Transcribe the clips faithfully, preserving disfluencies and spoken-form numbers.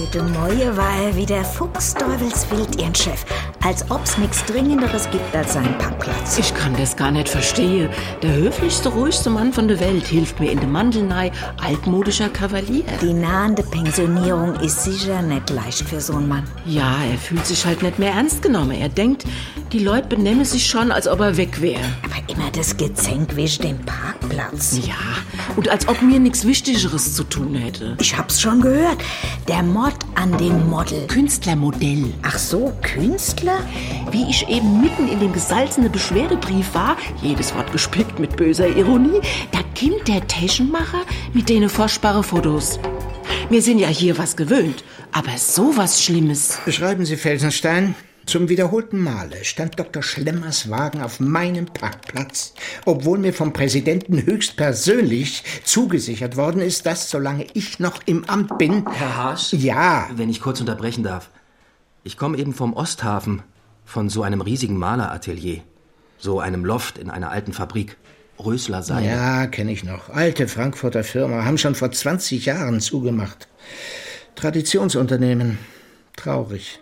Heute Morgen war er wie der Fuchsteufelswild, ihren Chef. Als ob's nichts Dringenderes gibt als seinen Parkplatz. Ich kann das gar nicht verstehen. Der höflichste, ruhigste Mann von der Welt hilft mir in dem Mandelnei, altmodischer Kavalier. Die nahende Pensionierung ist sicher nicht leicht für so einen Mann. Ja, er fühlt sich halt nicht mehr ernst genommen. Er denkt, die Leute benehmen sich schon, als ob er weg wäre. Aber immer das Gezänk wegen dem Parkplatz. Ja, und als ob mir nichts Wichtigeres zu tun hätte. Ich hab's schon gehört. Der Mord an dem Model. Künstlermodell. Ach so, Künstler? Wie ich eben mitten in dem gesalzenen Beschwerdebrief war, jedes Wort gespickt mit böser Ironie, da kommt der Taschenmacher mit denen furchtbaren Fotos. Wir sind ja hier was gewöhnt, aber sowas Schlimmes. Beschreiben Sie, Felsenstein. Zum wiederholten Male stand Doktor Schlemmers Wagen auf meinem Parkplatz, obwohl mir vom Präsidenten höchstpersönlich zugesichert worden ist, dass, solange ich noch im Amt bin... Herr Haasch? Ja? Wenn ich kurz unterbrechen darf. Ich komme eben vom Osthafen, von so einem riesigen Maleratelier. So einem Loft in einer alten Fabrik. Rösler Seide. Ja, kenne ich noch. Alte Frankfurter Firma, haben schon vor zwanzig Jahren zugemacht. Traditionsunternehmen. Traurig.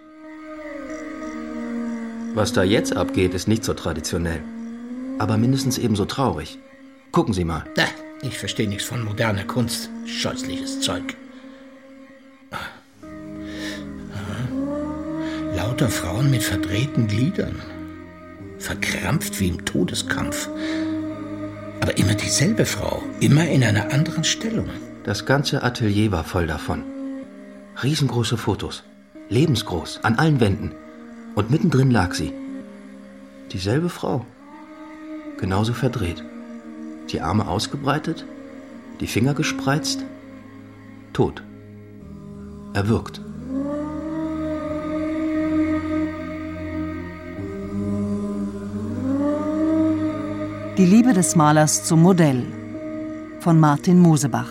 Was da jetzt abgeht, ist nicht so traditionell. Aber mindestens ebenso traurig. Gucken Sie mal. Na, ich verstehe nichts von moderner Kunst. Scheußliches Zeug. Aha. Lauter Frauen mit verdrehten Gliedern. Verkrampft wie im Todeskampf. Aber immer dieselbe Frau. Immer in einer anderen Stellung. Das ganze Atelier war voll davon. Riesengroße Fotos. Lebensgroß. An allen Wänden. Und mittendrin lag sie. Dieselbe Frau. Genauso verdreht. Die Arme ausgebreitet, die Finger gespreizt. Tot. Erwürgt. Die Liebe des Malers zum Modell von Martin Mosebach.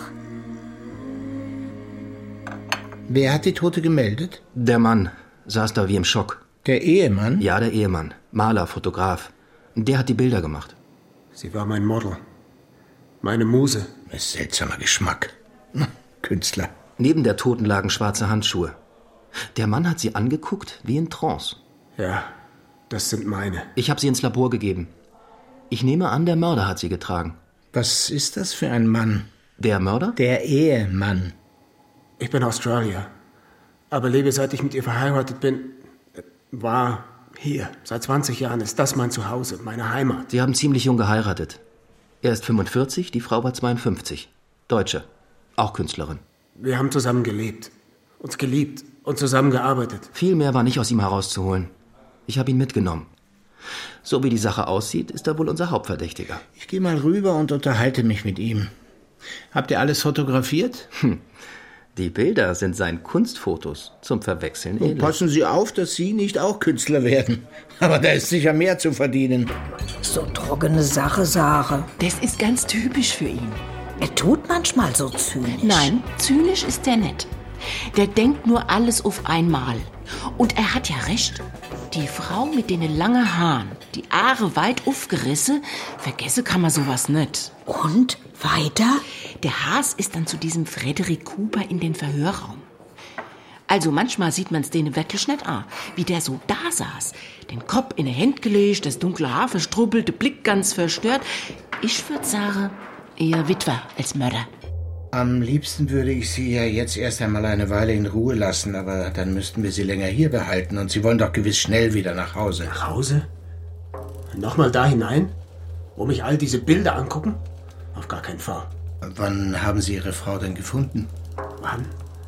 Wer hat die Tote gemeldet? Der Mann saß da wie im Schock. Der Ehemann? Ja, der Ehemann. Maler, Fotograf. Der hat die Bilder gemacht. Sie war mein Model. Meine Muse. Ein seltsamer Geschmack. Na, Künstler. Neben der Toten lagen schwarze Handschuhe. Der Mann hat sie angeguckt wie in Trance. Ja, das sind meine. Ich habe sie ins Labor gegeben. Ich nehme an, der Mörder hat sie getragen. Was ist das für ein Mann? Der Mörder? Der Ehemann. Ich bin Australier. Aber lebe, seit ich mit ihr verheiratet bin, war hier. Seit zwanzig Jahren ist das mein Zuhause, meine Heimat. Sie haben ziemlich jung geheiratet. Er ist fünfundvierzig, die Frau war zweiundfünfzig. Deutsche. Auch Künstlerin. Wir haben zusammen gelebt, uns geliebt und zusammengearbeitet. Viel mehr war nicht aus ihm herauszuholen. Ich habe ihn mitgenommen. So wie die Sache aussieht, ist er wohl unser Hauptverdächtiger. Ich gehe mal rüber und unterhalte mich mit ihm. Habt ihr alles fotografiert? Hm. Die Bilder sind seine Kunstfotos zum Verwechseln elend. Passen Sie auf, dass Sie nicht auch Künstler werden. Aber da ist sicher mehr zu verdienen. So trockene Sache, Sache. Das ist ganz typisch für ihn. Er tut manchmal so zynisch. Nein, zynisch ist der nicht. Der denkt nur alles auf einmal. Und er hat ja recht. Die Frau mit den langen Haaren, die Haare weit aufgerissen, vergessen kann man sowas nicht. Und? Weiter? Der Haas ist dann zu diesem Frederick Cooper in den Verhörraum. Also manchmal sieht man's denen wirklich nicht an, wie der so da saß. Den Kopf in die Hände gelegt, das dunkle Haar verstrubbelt, der Blick ganz verstört. Ich würde sagen, eher Witwer als Mörder. Am liebsten würde ich Sie ja jetzt erst einmal eine Weile in Ruhe lassen, aber dann müssten wir Sie länger hier behalten und Sie wollen doch gewiss schnell wieder nach Hause. Nach Hause? Nochmal da hinein? Wo mich all diese Bilder angucken? Auf gar keinen Fall. Wann haben Sie Ihre Frau denn gefunden? Wann?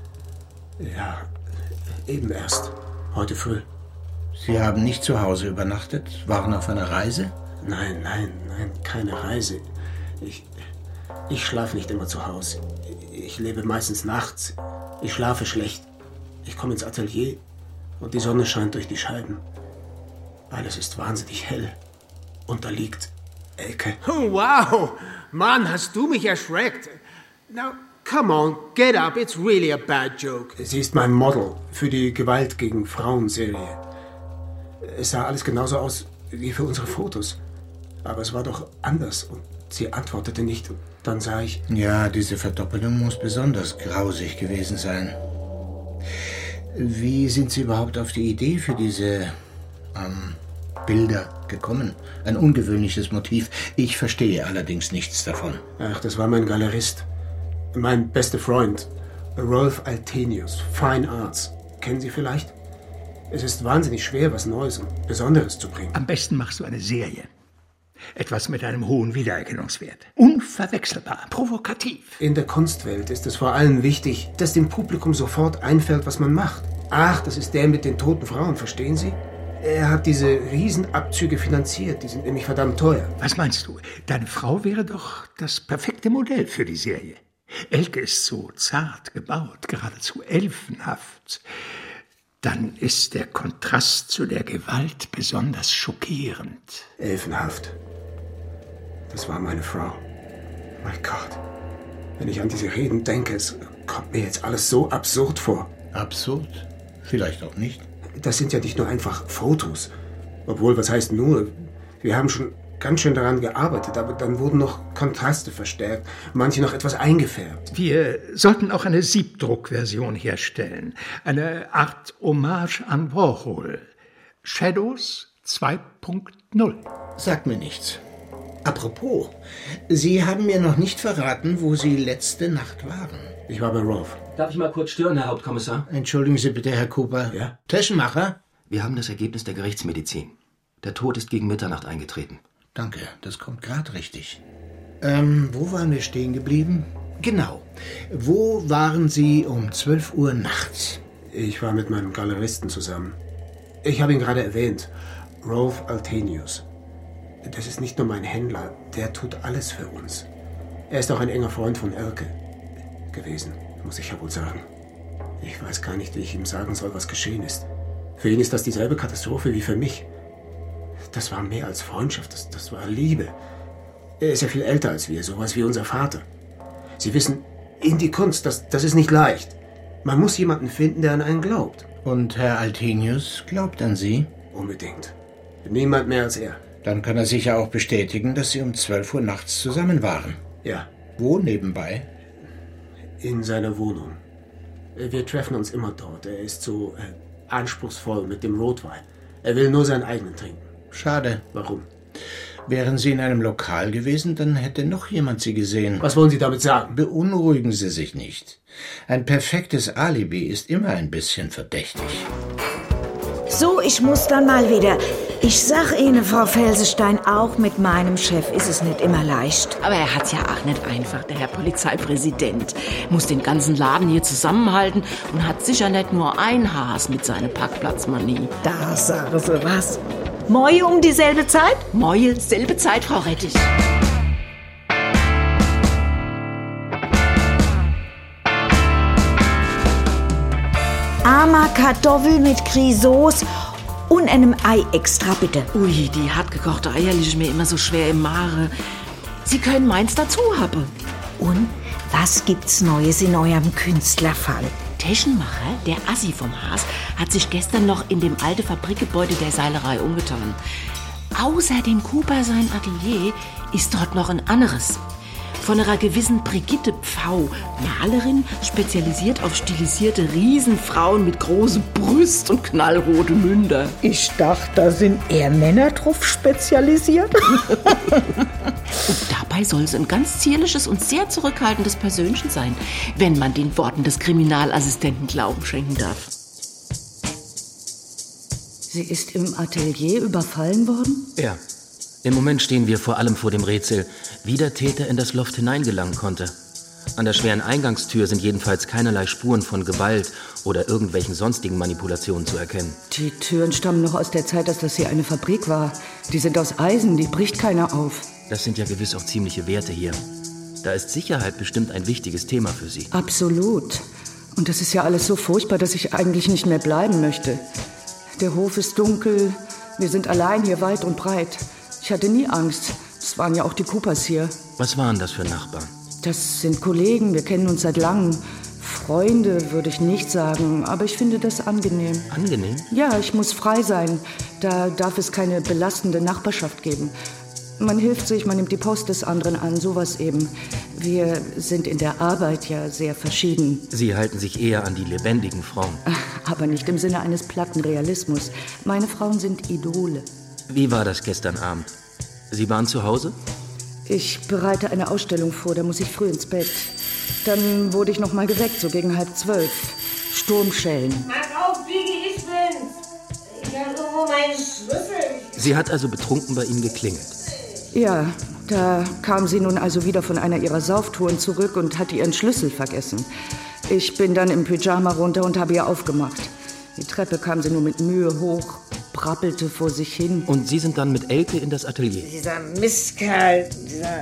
Ja, eben erst. Heute früh. Sie haben nicht zu Hause übernachtet? Waren auf einer Reise? Nein, nein, nein, keine Reise. Ich, ich schlafe nicht immer zu Hause. Ich lebe meistens nachts. Ich schlafe schlecht. Ich komme ins Atelier und die Sonne scheint durch die Scheiben. Alles ist wahnsinnig hell. Und da liegt Elke. Oh, wow! Mann, hast du mich erschreckt. Now, come on, get up. It's really a bad joke. Sie ist mein Model für die Gewalt gegen Frauen-Serie. Es sah alles genauso aus wie für unsere Fotos. Aber es war doch anders und sie antwortete nicht. Und dann sah ich... Ja, diese Verdoppelung muss besonders grausig gewesen sein. Wie sind Sie überhaupt auf die Idee für diese ähm, Bilder gekommen? Ein ungewöhnliches Motiv. Ich verstehe allerdings nichts davon. Ach, das war mein Galerist. Mein bester Freund, Rolf Altenius, Fine Arts. Kennen Sie vielleicht? Es ist wahnsinnig schwer, was Neues und Besonderes zu bringen. Am besten machst du eine Serie. Etwas mit einem hohen Wiedererkennungswert. Unverwechselbar, provokativ. In der Kunstwelt ist es vor allem wichtig, dass dem Publikum sofort einfällt, was man macht. Ach, das ist der mit den toten Frauen, verstehen Sie? Er hat diese Riesenabzüge finanziert, die sind nämlich verdammt teuer. Was meinst du? Deine Frau wäre doch das perfekte Modell für die Serie. Elke ist so zart gebaut, geradezu elfenhaft. Dann ist der Kontrast zu der Gewalt besonders schockierend. Elfenhaft. Das war meine Frau. Mein Gott. Wenn ich an diese Reden denke, es kommt mir jetzt alles so absurd vor. Absurd? Vielleicht auch nicht. Das sind ja nicht nur einfach Fotos. Obwohl, was heißt nur? Wir haben schon ganz schön daran gearbeitet, aber dann wurden noch Kontraste verstärkt, manche noch etwas eingefärbt. Wir sollten auch eine Siebdruckversion herstellen. Eine Art Hommage an Warhol. Shadows zwei Punkt null. Sagt mir nichts. Apropos, Sie haben mir noch nicht verraten, wo Sie letzte Nacht waren. Ich war bei Rolf. Darf ich mal kurz stören, Herr Hauptkommissar? Entschuldigen Sie bitte, Herr Cooper. Ja? Taschenmacher? Wir haben das Ergebnis der Gerichtsmedizin. Der Tod ist gegen Mitternacht eingetreten. Danke, das kommt gerade richtig. Ähm, wo waren wir stehen geblieben? Genau. Wo waren Sie um zwölf Uhr nachts? Ich war mit meinem Galeristen zusammen. Ich habe ihn gerade erwähnt. Rolf Altenius. Das ist nicht nur mein Händler, der tut alles für uns. Er ist auch ein enger Freund von Elke gewesen, muss ich ja wohl sagen. Ich weiß gar nicht, wie ich ihm sagen soll, was geschehen ist. Für ihn ist das dieselbe Katastrophe wie für mich. Das war mehr als Freundschaft, das, das war Liebe. Er ist ja viel älter als wir, sowas wie unser Vater. Sie wissen, in die Kunst, das, das ist nicht leicht. Man muss jemanden finden, der an einen glaubt. Und Herr Altenius glaubt an Sie? Unbedingt. Niemand mehr als er. Dann kann er sicher auch bestätigen, dass Sie um zwölf Uhr nachts zusammen waren. Ja. Wo nebenbei? In seiner Wohnung. Wir treffen uns immer dort. Er ist so äh, anspruchsvoll mit dem Rotwein. Er will nur seinen eigenen trinken. Schade. Warum? Wären Sie in einem Lokal gewesen, dann hätte noch jemand Sie gesehen. Was wollen Sie damit sagen? Beunruhigen Sie sich nicht. Ein perfektes Alibi ist immer ein bisschen verdächtig. So, ich muss dann mal wieder. Ich sag Ihnen, Frau Felsestein, auch mit meinem Chef ist es nicht immer leicht. Aber er hat's ja auch nicht einfach, der Herr Polizeipräsident. Muss den ganzen Laden hier zusammenhalten und hat sicher nicht nur ein Haas mit seiner Parkplatzmanie. Da sagen Sie was. Moi um dieselbe Zeit? Moi, selbe Zeit, Frau Rettich. Armer Kartoffel mit Grisauce und einem Ei extra, bitte. Ui, die hartgekochte Eier liegen mir immer so schwer im Magen. Sie können meins dazu haben. Und was gibt's Neues in eurem Künstlerfall? Taschenmacher, der Assi vom Haas, hat sich gestern noch in dem alten Fabrikgebäude der Seilerei umgetan. Außer dem Cooper sein Atelier ist dort noch ein anderes. Von einer gewissen Brigitte Pfau, Malerin, spezialisiert auf stilisierte Riesenfrauen mit großen Brüsten und knallrote Münder. Ich dachte, da sind eher Männer drauf spezialisiert. Und dabei soll es ein ganz zierliches und sehr zurückhaltendes Persönchen sein, wenn man den Worten des Kriminalassistenten Glauben schenken darf. Sie ist im Atelier überfallen worden? Ja. Im Moment stehen wir vor allem vor dem Rätsel, wie der Täter in das Loft hineingelangen konnte. An der schweren Eingangstür sind jedenfalls keinerlei Spuren von Gewalt oder irgendwelchen sonstigen Manipulationen zu erkennen. Die Türen stammen noch aus der Zeit, dass das hier eine Fabrik war. Die sind aus Eisen, die bricht keiner auf. Das sind ja gewiss auch ziemliche Werte hier. Da ist Sicherheit bestimmt ein wichtiges Thema für Sie. Absolut. Und das ist ja alles so furchtbar, dass ich eigentlich nicht mehr bleiben möchte. Der Hof ist dunkel, wir sind allein hier weit und breit. Ich hatte nie Angst. Es waren ja auch die Coopers hier. Was waren das für Nachbarn? Das sind Kollegen, wir kennen uns seit langem. Freunde würde ich nicht sagen, aber ich finde das angenehm. Angenehm? Ja, ich muss frei sein. Da darf es keine belastende Nachbarschaft geben. Man hilft sich, man nimmt die Post des anderen an, sowas eben. Wir sind in der Arbeit ja sehr verschieden. Sie halten sich eher an die lebendigen Frauen. Aber nicht im Sinne eines platten Realismus. Meine Frauen sind Idole. Wie war das gestern Abend? Sie waren zu Hause? Ich bereite eine Ausstellung vor, da muss ich früh ins Bett. Dann wurde ich noch mal geweckt, so gegen halb zwölf. Sturmschellen. Mach auf, Biggie, ich bin's. Ich habe irgendwo meinen Schlüssel. Sie hat also betrunken bei Ihnen geklingelt? Ja, da kam sie nun also wieder von einer ihrer Sauftouren zurück und hatte ihren Schlüssel vergessen. Ich bin dann im Pyjama runter und habe ihr aufgemacht. Die Treppe kam sie nur mit Mühe hoch, brappelte vor sich hin. Und Sie sind dann mit Elke in das Atelier? Dieser Mistkerl, dieser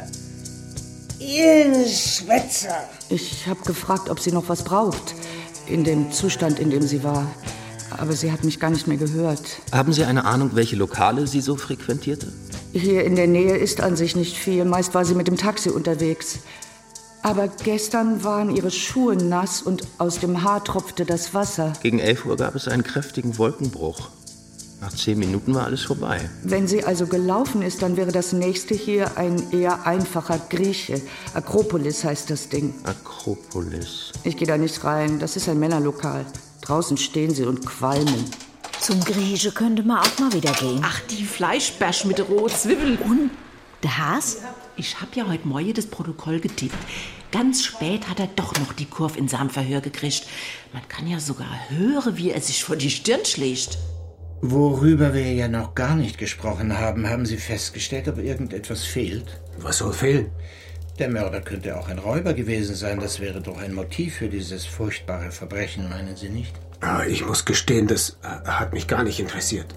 Schwätzer. Ich habe gefragt, ob sie noch was braucht, in dem Zustand, in dem sie war. Aber sie hat mich gar nicht mehr gehört. Haben Sie eine Ahnung, welche Lokale sie so frequentierte? Hier in der Nähe ist an sich nicht viel. Meist war sie mit dem Taxi unterwegs. Aber gestern waren ihre Schuhe nass und aus dem Haar tropfte das Wasser. Gegen elf Uhr gab es einen kräftigen Wolkenbruch. Nach zehn Minuten war alles vorbei. Wenn sie also gelaufen ist, dann wäre das nächste hier ein eher einfacher Grieche. Akropolis heißt das Ding. Akropolis. Ich gehe da nicht rein. Das ist ein Männerlokal. Draußen stehen sie und qualmen. Zum Grieche könnte man auch mal wieder gehen. Ach, die Fleischbärsch mit Rotzwiebel. Und der Has? Ich hab ja heute Morgen das Protokoll getippt. Ganz spät hat er doch noch die Kurve in seinem Verhör gekriegt. Man kann ja sogar hören, wie er sich vor die Stirn schlägt. Worüber wir ja noch gar nicht gesprochen haben, haben Sie festgestellt, ob irgendetwas fehlt? Was soll fehlen? Der Mörder könnte auch ein Räuber gewesen sein. Das wäre doch ein Motiv für dieses furchtbare Verbrechen, meinen Sie nicht? Aber ich muss gestehen, das äh, hat mich gar nicht interessiert.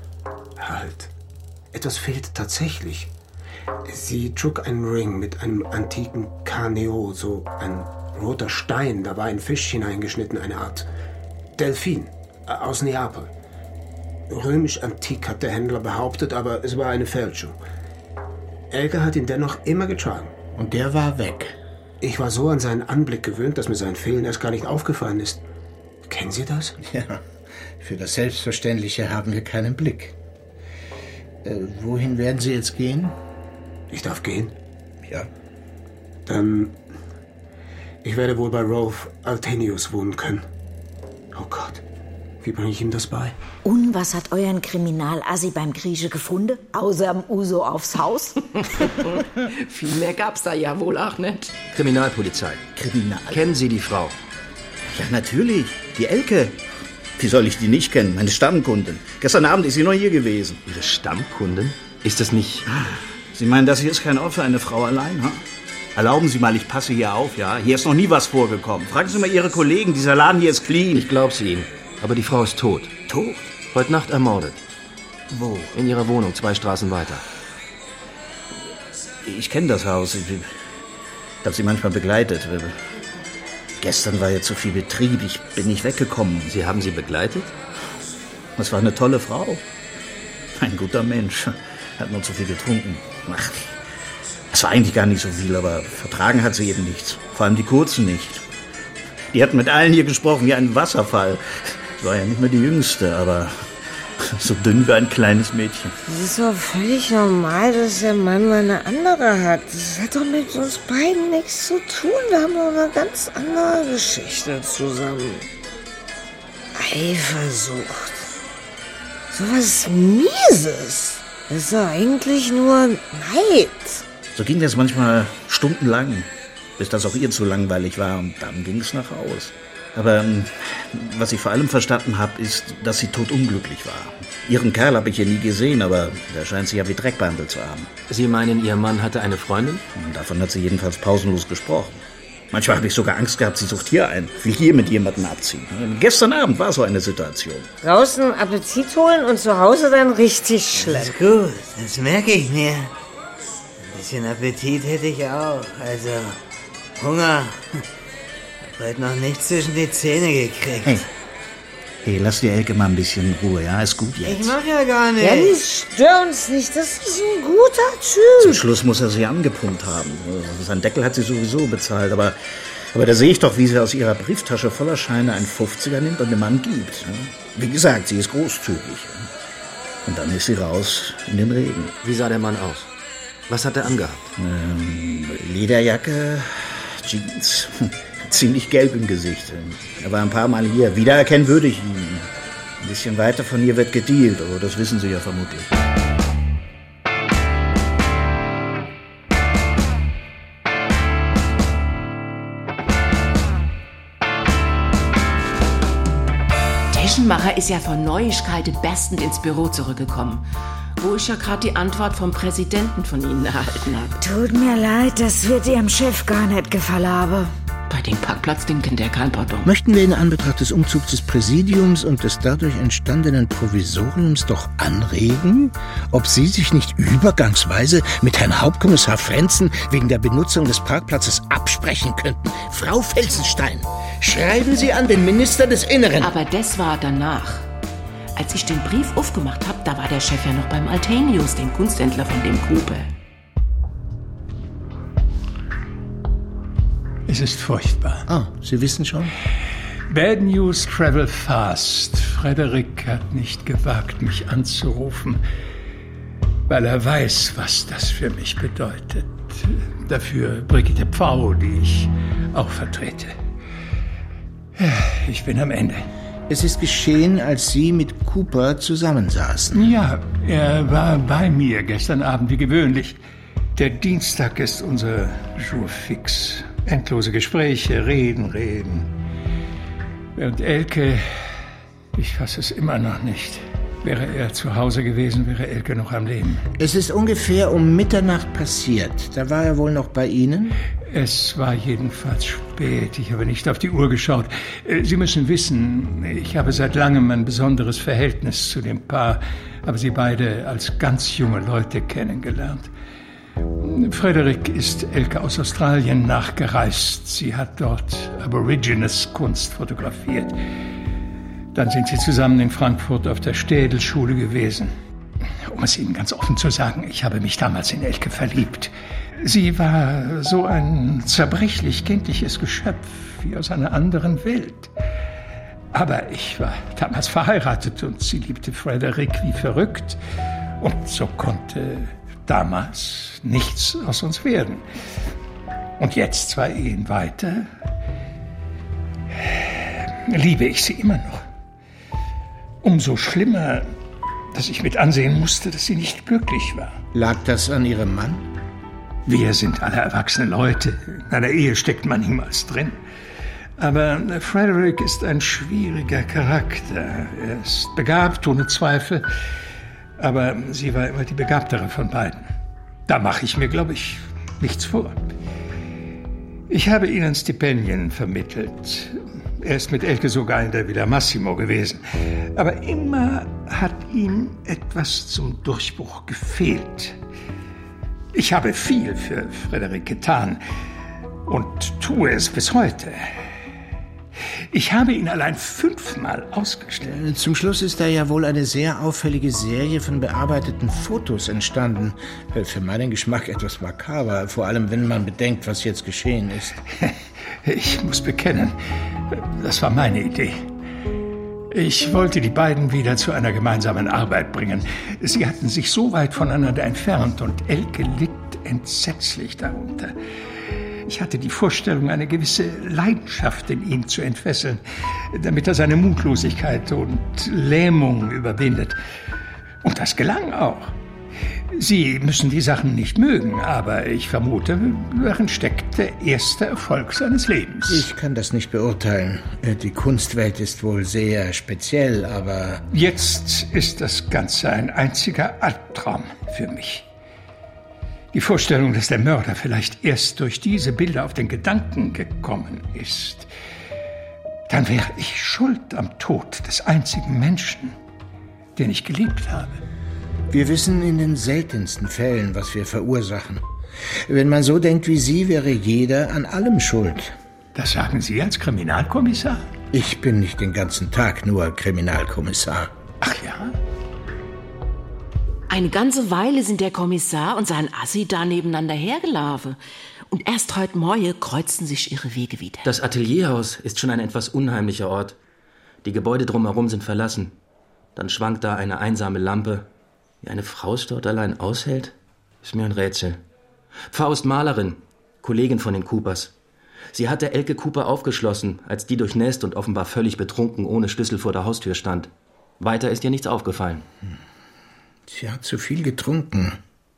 Halt. Etwas fehlt tatsächlich. Sie trug einen Ring mit einem antiken Karneo, so ein roter Stein. Da war ein Fisch hineingeschnitten, eine Art Delfin äh, aus Neapel. Römisch-antik hat der Händler behauptet, aber es war eine Fälschung. Elke hat ihn dennoch immer getragen. Und der war weg. Ich war so an seinen Anblick gewöhnt, dass mir sein Fehlen erst gar nicht aufgefallen ist. Kennen Sie das? Ja, für das Selbstverständliche haben wir keinen Blick. Äh, wohin werden Sie jetzt gehen? Ich darf gehen? Ja. Dann... Ich werde wohl bei Rolf Altenius wohnen können. Oh Gott, wie bringe ich ihm das bei? Und was hat euren Kriminalassi beim Grieche gefunden? Außer dem Uso aufs Haus? Viel mehr gab's da ja wohl auch nicht. Kriminalpolizei. Kriminal? Kennen Sie die Frau? Ja, natürlich. Die Elke. Wie soll ich die nicht kennen? Meine Stammkundin. Gestern Abend ist sie noch hier gewesen. Ihre Stammkundin? Ist das nicht... Sie meinen, das hier ist kein Ort für eine Frau allein, ha? Erlauben Sie mal, ich passe hier auf, ja? Hier ist noch nie was vorgekommen. Fragen Sie mal Ihre Kollegen, dieser Laden hier ist clean. Ich glaub's Ihnen. Aber die Frau ist tot. Tot? Heute Nacht ermordet. Wo? In ihrer Wohnung, zwei Straßen weiter. Ich kenne das Haus. Ich habe sie manchmal begleitet. Gestern war ja zu viel Betrieb. Ich bin nicht weggekommen. Sie haben sie begleitet? Das war eine tolle Frau. Ein guter Mensch. Hat nur zu viel getrunken. Ach, das war eigentlich gar nicht so viel, aber vertragen hat sie eben nichts. Vor allem die Kurzen nicht. Die hatten mit allen hier gesprochen wie ein Wasserfall. Sie war ja nicht mehr die Jüngste, aber so dünn wie ein kleines Mädchen. Das ist doch völlig normal, dass der Mann mal eine andere hat. Das hat doch mit uns beiden nichts zu tun. Wir haben doch eine ganz andere Geschichte zusammen. Eifersucht. So was Mieses. Das ist doch eigentlich nur Neid. So ging das manchmal stundenlang, bis das auch ihr zu langweilig war und dann ging es nach Haus. Aber was ich vor allem verstanden habe, ist, dass sie totunglücklich war. Ihren Kerl habe ich hier nie gesehen, aber der scheint sie ja wie Dreck behandelt zu haben. Sie meinen, Ihr Mann hatte eine Freundin? Davon hat sie jedenfalls pausenlos gesprochen. Manchmal habe ich sogar Angst gehabt, sie sucht hier ein, will hier mit jemandem abziehen. Gestern Abend war so eine Situation. Draußen Appetit holen und zu Hause dann richtig schlecht. Das ist gut, das merke ich mir. Ein bisschen Appetit hätte ich auch, also Hunger. Hab heute noch nichts zwischen die Zähne gekriegt. Hey, hey, lass die Elke mal ein bisschen in Ruhe, ja? Ist gut jetzt. Ich mach ja gar nichts. Dennis, stör uns nicht, das ist ein guter Typ. Zum Schluss muss er sie angepumpt haben. Sein Deckel hat sie sowieso bezahlt, aber, aber da sehe ich doch, wie sie aus ihrer Brieftasche voller Scheine einen Fünfziger nimmt und dem Mann gibt. Wie gesagt, sie ist großzügig. Und dann ist sie raus in den Regen. Wie sah der Mann aus? Was hat er angehabt? Ähm, Lederjacke, Jeans, ziemlich gelb im Gesicht. Er war ein paar Mal hier. Wiedererkennen würde ich ihn. Ein bisschen weiter von hier wird gedealt, aber das wissen Sie ja vermutlich. Taschenmacher ist ja von Neuigkeiten berstend ins Büro zurückgekommen, wo ich ja gerade die Antwort vom Präsidenten von Ihnen erhalten habe. Tut mir leid, das wird Ihrem Chef gar nicht gefallen haben. Bei dem Parkplatzding kennt er kein Pardon. Möchten wir in Anbetracht des Umzugs des Präsidiums und des dadurch entstandenen Provisoriums doch anregen, ob Sie sich nicht übergangsweise mit Herrn Hauptkommissar Frenzen wegen der Benutzung des Parkplatzes absprechen könnten? Frau Felsenstein, schreiben Sie an den Minister des Inneren. Aber das war danach. Als ich den Brief aufgemacht habe, da war der Chef ja noch beim Altenius, dem Kunsthändler von dem Cooper. Es ist furchtbar. Ah, Sie wissen schon? Bad news travel fast. Frederick hat nicht gewagt, mich anzurufen, weil er weiß, was das für mich bedeutet. Dafür Brigitte Pfau, die ich auch vertrete. Ich bin am Ende. Es ist geschehen, als Sie mit Cooper zusammensaßen. Ja, er war bei mir gestern Abend wie gewöhnlich. Der Dienstag ist unser Jour fix. Endlose Gespräche, reden, reden. Während Elke, ich fasse es immer noch nicht. Wäre er zu Hause gewesen, wäre Elke noch am Leben. Es ist ungefähr um Mitternacht passiert. Da war er wohl noch bei Ihnen? Es war jedenfalls spät. Ich habe nicht auf die Uhr geschaut. Sie müssen wissen, ich habe seit langem ein besonderes Verhältnis zu dem Paar, habe sie beide als ganz junge Leute kennengelernt. Frederick ist Elke aus Australien nachgereist. Sie hat dort Aborigines-Kunst fotografiert. Dann sind sie zusammen in Frankfurt auf der Städelschule gewesen. Um es Ihnen ganz offen zu sagen, ich habe mich damals in Elke verliebt. Sie war so ein zerbrechlich kindliches Geschöpf, wie aus einer anderen Welt. Aber ich war damals verheiratet und sie liebte Frederick wie verrückt. Und so konnte damals nichts aus uns werden. Und jetzt, zwei Ehen weiter, liebe ich sie immer noch. Umso schlimmer, dass ich mit ansehen musste, dass sie nicht glücklich war. Lag das an Ihrem Mann? Wir sind alle erwachsene Leute. In einer Ehe steckt man niemals drin. Aber Frederick ist ein schwieriger Charakter. Er ist begabt, ohne Zweifel. Aber sie war immer die begabtere von beiden. Da mache ich mir, glaube ich, nichts vor. Ich habe ihnen Stipendien vermittelt. Er ist mit Elke sogar in der Villa Massimo gewesen. Aber immer hat ihm etwas zum Durchbruch gefehlt. Ich habe viel für Frederick getan und tue es bis heute. Ich habe ihn allein fünfmal ausgestellt. Zum Schluss ist da ja wohl eine sehr auffällige Serie von bearbeiteten Fotos entstanden. Für meinen Geschmack etwas makaber, vor allem wenn man bedenkt, was jetzt geschehen ist. Ich muss bekennen, das war meine Idee. Ich wollte die beiden wieder zu einer gemeinsamen Arbeit bringen. Sie hatten sich so weit voneinander entfernt und Elke litt entsetzlich darunter. Ich hatte die Vorstellung, eine gewisse Leidenschaft in ihm zu entfesseln, damit er seine Mutlosigkeit und Lähmung überwindet. Und das gelang auch. Sie müssen die Sachen nicht mögen, aber ich vermute, darin steckt der erste Erfolg seines Lebens. Ich kann das nicht beurteilen. Die Kunstwelt ist wohl sehr speziell, aber... Jetzt ist das Ganze ein einziger Albtraum für mich. Die Vorstellung, dass der Mörder vielleicht erst durch diese Bilder auf den Gedanken gekommen ist. Dann wäre ich schuld am Tod des einzigen Menschen, den ich geliebt habe. Wir wissen in den seltensten Fällen, was wir verursachen. Wenn man so denkt wie Sie, wäre jeder an allem schuld. Das sagen Sie als Kriminalkommissar? Ich bin nicht den ganzen Tag nur Kriminalkommissar. Ach ja? Eine ganze Weile sind der Kommissar und sein Assi da nebeneinander hergelaufen. Und erst heute Morgen kreuzten sich ihre Wege wieder. Das Atelierhaus ist schon ein etwas unheimlicher Ort. Die Gebäude drumherum sind verlassen. Dann schwankt da eine einsame Lampe. Wie eine Frau es dort allein aushält? Ist mir ein Rätsel. Faust Malerin, Kollegin von den Coopers. Sie hatte Elke Cooper aufgeschlossen, als die durchnässt und offenbar völlig betrunken ohne Schlüssel vor der Haustür stand. Weiter ist ihr nichts aufgefallen. Sie hat zu viel getrunken.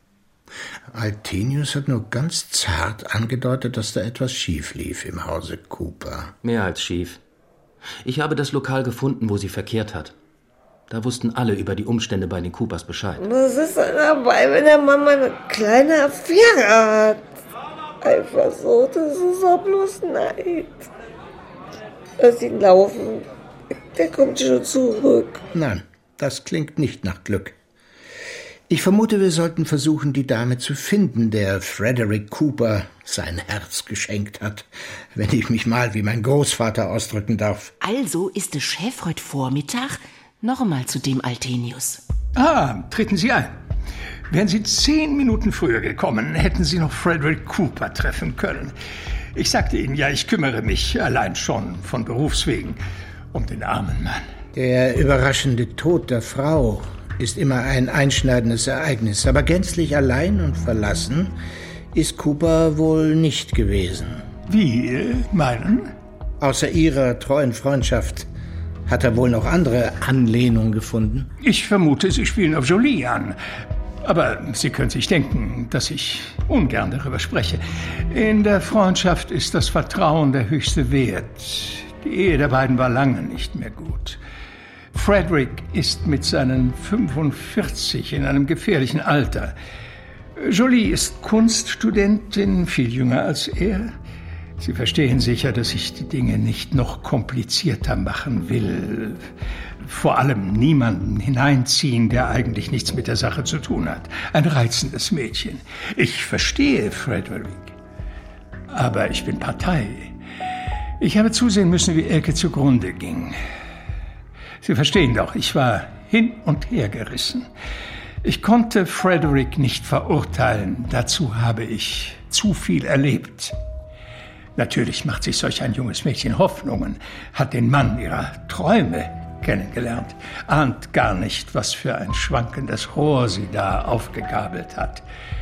Althenius hat nur ganz zart angedeutet, dass da etwas schief lief im Hause Cooper. Mehr als schief. Ich habe das Lokal gefunden, wo sie verkehrt hat. Da wussten alle über die Umstände bei den Coopers Bescheid. Was ist denn dabei, wenn der Mann mal eine kleine Affäre hat? Eifersucht, das ist doch bloß Neid. Lass ihn laufen. Der kommt schon zurück. Nein, das klingt nicht nach Glück. Ich vermute, wir sollten versuchen, die Dame zu finden, der Frederick Cooper sein Herz geschenkt hat, wenn ich mich mal wie mein Großvater ausdrücken darf. Also ist der Chef heute Vormittag noch einmal zu dem Althenius. Ah, treten Sie ein. Wären Sie zehn Minuten früher gekommen, hätten Sie noch Frederick Cooper treffen können. Ich sagte Ihnen ja, ich kümmere mich allein schon von Berufswegen um den armen Mann. Der überraschende Tod der Frau ist immer ein einschneidendes Ereignis, aber gänzlich allein und verlassen ist Cooper wohl nicht gewesen. Wie äh, meinen? Außer ihrer treuen Freundschaft hat er wohl noch andere Anlehnungen gefunden? Ich vermute, Sie spielen auf Jolie an. Aber Sie können sich denken, dass ich ungern darüber spreche. In der Freundschaft ist das Vertrauen der höchste Wert. Die Ehe der beiden war lange nicht mehr gut. Frederick ist mit seinen fünfundvierzig in einem gefährlichen Alter. Jolie ist Kunststudentin, viel jünger als er. Sie verstehen sicher, dass ich die Dinge nicht noch komplizierter machen will. Vor allem niemanden hineinziehen, der eigentlich nichts mit der Sache zu tun hat. Ein reizendes Mädchen. Ich verstehe Frederick. Aber ich bin Partei. Ich habe zusehen müssen, wie Elke zugrunde ging. Sie verstehen doch, ich war hin und her gerissen. Ich konnte Frederick nicht verurteilen. Dazu habe ich zu viel erlebt. Natürlich macht sich solch ein junges Mädchen Hoffnungen, hat den Mann ihrer Träume kennengelernt, ahnt gar nicht, was für ein schwankendes Rohr sie da aufgegabelt hat.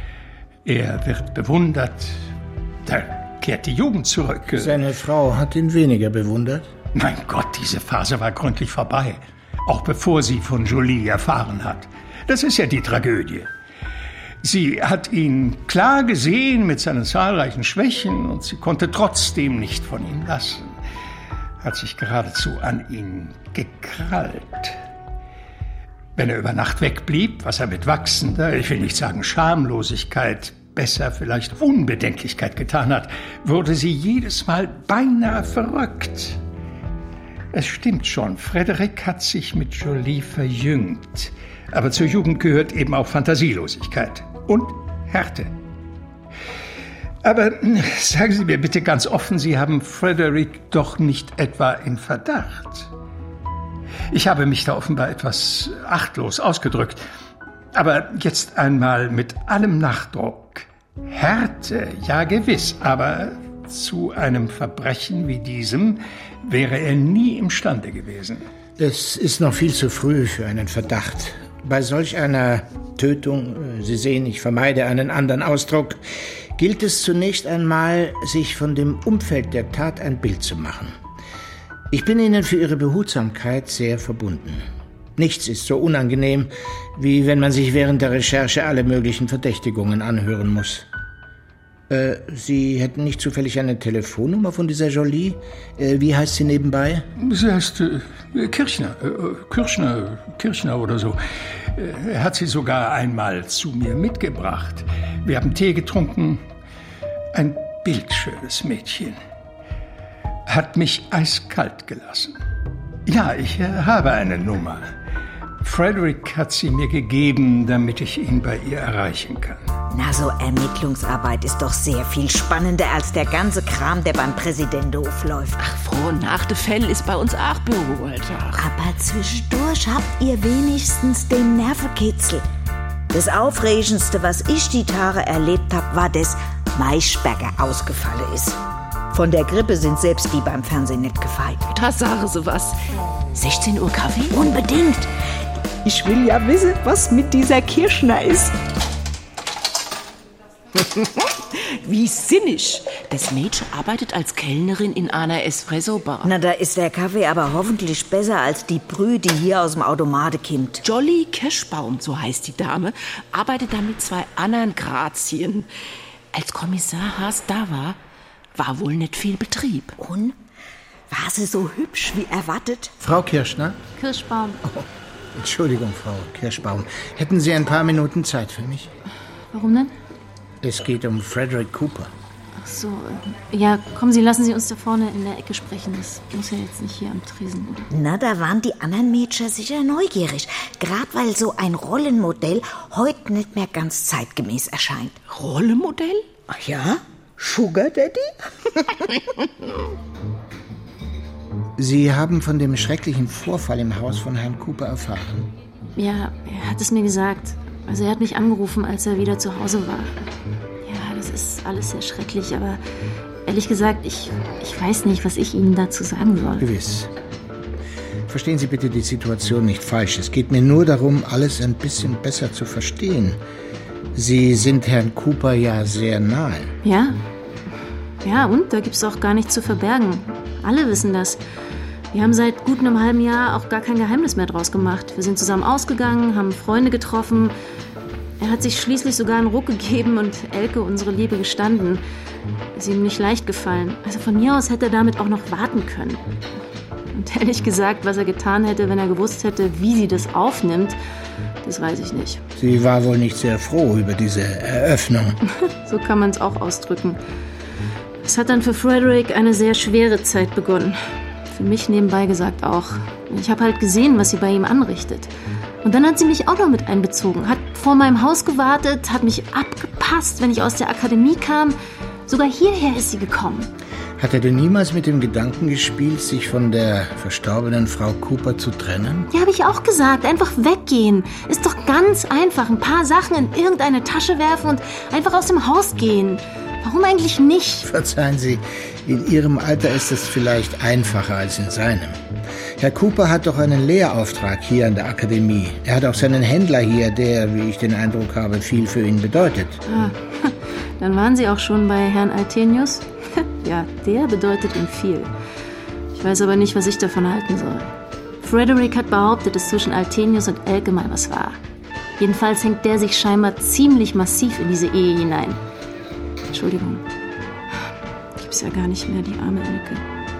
Er wird bewundert, da kehrt die Jugend zurück. Seine Frau hat ihn weniger bewundert? Mein Gott, diese Phase war gründlich vorbei, auch bevor sie von Jolie erfahren hat. Das ist ja die Tragödie. Sie hat ihn klar gesehen mit seinen zahlreichen Schwächen und sie konnte trotzdem nicht von ihm lassen. Hat sich geradezu an ihn gekrallt. Wenn er über Nacht wegblieb, was er mit wachsender, ich will nicht sagen Schamlosigkeit, besser vielleicht Unbedenklichkeit getan hat, wurde sie jedes Mal beinahe verrückt. Es stimmt schon, Frederick hat sich mit Jolie verjüngt. Aber zur Jugend gehört eben auch Fantasielosigkeit und Härte. Aber sagen Sie mir bitte ganz offen, Sie haben Frederick doch nicht etwa in Verdacht. Ich habe mich da offenbar etwas achtlos ausgedrückt. Aber jetzt einmal mit allem Nachdruck. Härte, ja gewiss, aber zu einem Verbrechen wie diesem wäre er nie imstande gewesen. Es ist noch viel zu früh für einen Verdacht. Bei solch einer Tötung, Sie sehen, ich vermeide einen anderen Ausdruck, gilt es zunächst einmal, sich von dem Umfeld der Tat ein Bild zu machen. Ich bin Ihnen für Ihre Behutsamkeit sehr verbunden. Nichts ist so unangenehm, wie wenn man sich während der Recherche alle möglichen Verdächtigungen anhören muss. Äh, Sie hätten nicht zufällig eine Telefonnummer von dieser Jolie? Äh, wie heißt sie nebenbei? Sie heißt äh, Kirchner, äh, Kirchner, Kirchner oder so. Äh, er hat sie sogar einmal zu mir mitgebracht. Wir haben Tee getrunken. Ein bildschönes Mädchen. Hat mich eiskalt gelassen. Ja, ich äh, habe eine Nummer. Frederick hat sie mir gegeben, damit ich ihn bei ihr erreichen kann. Na, so Ermittlungsarbeit ist doch sehr viel spannender als der ganze Kram, der beim Präsidentenhof läuft. Ach, froh nach de Fell ist bei uns auch Büroalltag. Aber zwischendurch habt ihr wenigstens den Nervenkitzel. Das Aufregendste, was ich die Tage erlebt hab, war, dass Maischberger ausgefallen ist. Von der Grippe sind selbst die beim Fernsehen nicht gefeit. Da sagen sie was. sechzehn Uhr Kaffee? Unbedingt. Ich will ja wissen, was mit dieser Kirschner ist. Wie sinnig. Das Mädchen arbeitet als Kellnerin in einer Espresso-Bar. Na, da ist der Kaffee aber hoffentlich besser als die Brühe, die hier aus dem Automate kommt. Jolly Kirschbaum, so heißt die Dame, arbeitet da mit zwei anderen Grazien. Als Kommissar Haas da war, war wohl nicht viel Betrieb. Und? War sie so hübsch wie erwartet? Frau Kirschner? Kirschbaum. Oh, Entschuldigung, Frau Kirschbaum. Hätten Sie ein paar Minuten Zeit für mich? Warum denn? Es geht um Frederick Cooper. Ach so, ja, kommen Sie, lassen Sie uns da vorne in der Ecke sprechen. Das muss ja jetzt nicht hier am Tresen, oder? Na, da waren die anderen Mädchen sicher neugierig. Gerade weil so ein Rollenmodell heute nicht mehr ganz zeitgemäß erscheint. Rollenmodell? Ach ja? Sugar Daddy? Sie haben von dem schrecklichen Vorfall im Haus von Herrn Cooper erfahren? Ja, er hat es mir gesagt. Also er hat mich angerufen, als er wieder zu Hause war. Ja, das ist alles sehr schrecklich, aber ehrlich gesagt, ich, ich weiß nicht, was ich Ihnen dazu sagen soll. Gewiss. Verstehen Sie bitte die Situation nicht falsch. Es geht mir nur darum, alles ein bisschen besser zu verstehen. Sie sind Herrn Cooper ja sehr nahe. Ja? Ja, und? Da gibt's auch gar nichts zu verbergen. Alle wissen das. Wir haben seit gut einem halben Jahr auch gar kein Geheimnis mehr draus gemacht. Wir sind zusammen ausgegangen, haben Freunde getroffen. Er hat sich schließlich sogar einen Ruck gegeben und Elke unsere Liebe gestanden. Ist ihm nicht leicht gefallen. Also von mir aus hätte er damit auch noch warten können. Und ehrlich gesagt, was er getan hätte, wenn er gewusst hätte, wie sie das aufnimmt, das weiß ich nicht. Sie war wohl nicht sehr froh über diese Eröffnung. So kann man es auch ausdrücken. Es hat dann für Frederick eine sehr schwere Zeit begonnen. Für mich nebenbei gesagt auch. Ich habe halt gesehen, was sie bei ihm anrichtet. Und dann hat sie mich auch noch mit einbezogen. Hat vor meinem Haus gewartet, hat mich abgepasst, wenn ich aus der Akademie kam. Sogar hierher ist sie gekommen. Hat er denn niemals mit dem Gedanken gespielt, sich von der verstorbenen Frau Cooper zu trennen? Ja, habe ich auch gesagt. Einfach weggehen. Ist doch ganz einfach. Ein paar Sachen in irgendeine Tasche werfen und einfach aus dem Haus gehen. Warum eigentlich nicht? Verzeihen Sie, in Ihrem Alter ist es vielleicht einfacher als in seinem. Herr Cooper hat doch einen Lehrauftrag hier an der Akademie. Er hat auch seinen Händler hier, der, wie ich den Eindruck habe, viel für ihn bedeutet. Ah, dann waren Sie auch schon bei Herrn Altenius? Ja, der bedeutet ihm viel. Ich weiß aber nicht, was ich davon halten soll. Frederick hat behauptet, dass zwischen Altenius und Elke mal was war. Jedenfalls hängt der sich scheinbar ziemlich massiv in diese Ehe hinein. Entschuldigung. Gibt's ja gar nicht mehr, die arme Elke.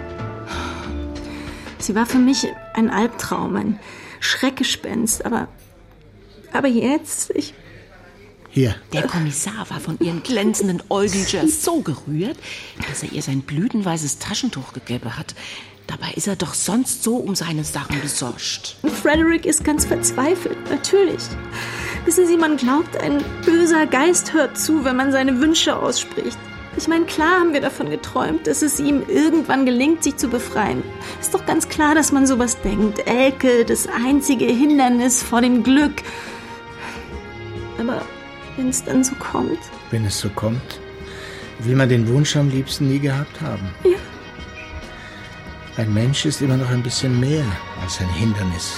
Sie war für mich ein Albtraum, ein Schreckgespenst, aber... Aber jetzt, ich... Hier. Der Kommissar war von ihren glänzenden Äugel so gerührt, dass er ihr sein blütenweißes Taschentuch gegeben hat. Dabei ist er doch sonst so um seine Sachen besorgt. Frederick ist ganz verzweifelt, natürlich. Wissen Sie, man glaubt, ein böser Geist hört zu, wenn man seine Wünsche ausspricht. Ich meine, klar haben wir davon geträumt, dass es ihm irgendwann gelingt, sich zu befreien. Ist doch ganz klar, dass man sowas denkt. Elke, das einzige Hindernis vor dem Glück. Aber wenn es dann so kommt... Wenn es so kommt, will man den Wunsch am liebsten nie gehabt haben. Ja. Ein Mensch ist immer noch ein bisschen mehr als ein Hindernis.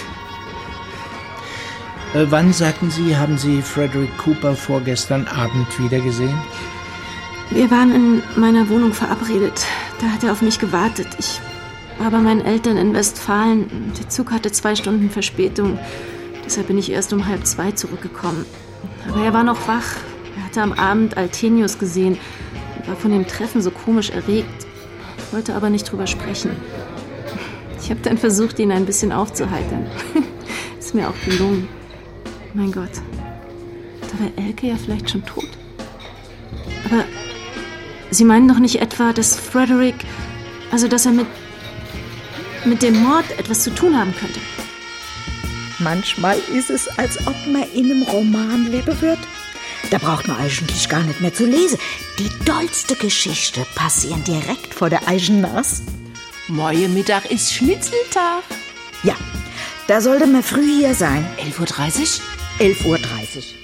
Äh, wann, sagten Sie, haben Sie Frederick Cooper vorgestern Abend wiedergesehen? Wir waren in meiner Wohnung verabredet. Da hat er auf mich gewartet. Ich war bei meinen Eltern in Westfalen. Der Zug hatte zwei Stunden Verspätung. Deshalb bin ich erst um halb zwei zurückgekommen. Aber er war noch wach. Er hatte am Abend Altenius gesehen und war von dem Treffen so komisch erregt. Ich wollte aber nicht drüber sprechen. Ich habe dann versucht, ihn ein bisschen aufzuheitern. Ist mir auch gelungen. Mein Gott, da war Elke ja vielleicht schon tot. Aber Sie meinen doch nicht etwa, dass Frederick, also dass er mit, mit dem Mord etwas zu tun haben könnte? Manchmal ist es, als ob man in einem Roman leben wird. Da braucht man eigentlich gar nicht mehr zu lesen. Die dollste Geschichte passieren direkt vor der eigenen Nase. Morgen Mittag ist Schnitzeltag. Ja, da sollte man früh hier sein. elf Uhr dreißig? elf Uhr dreißig.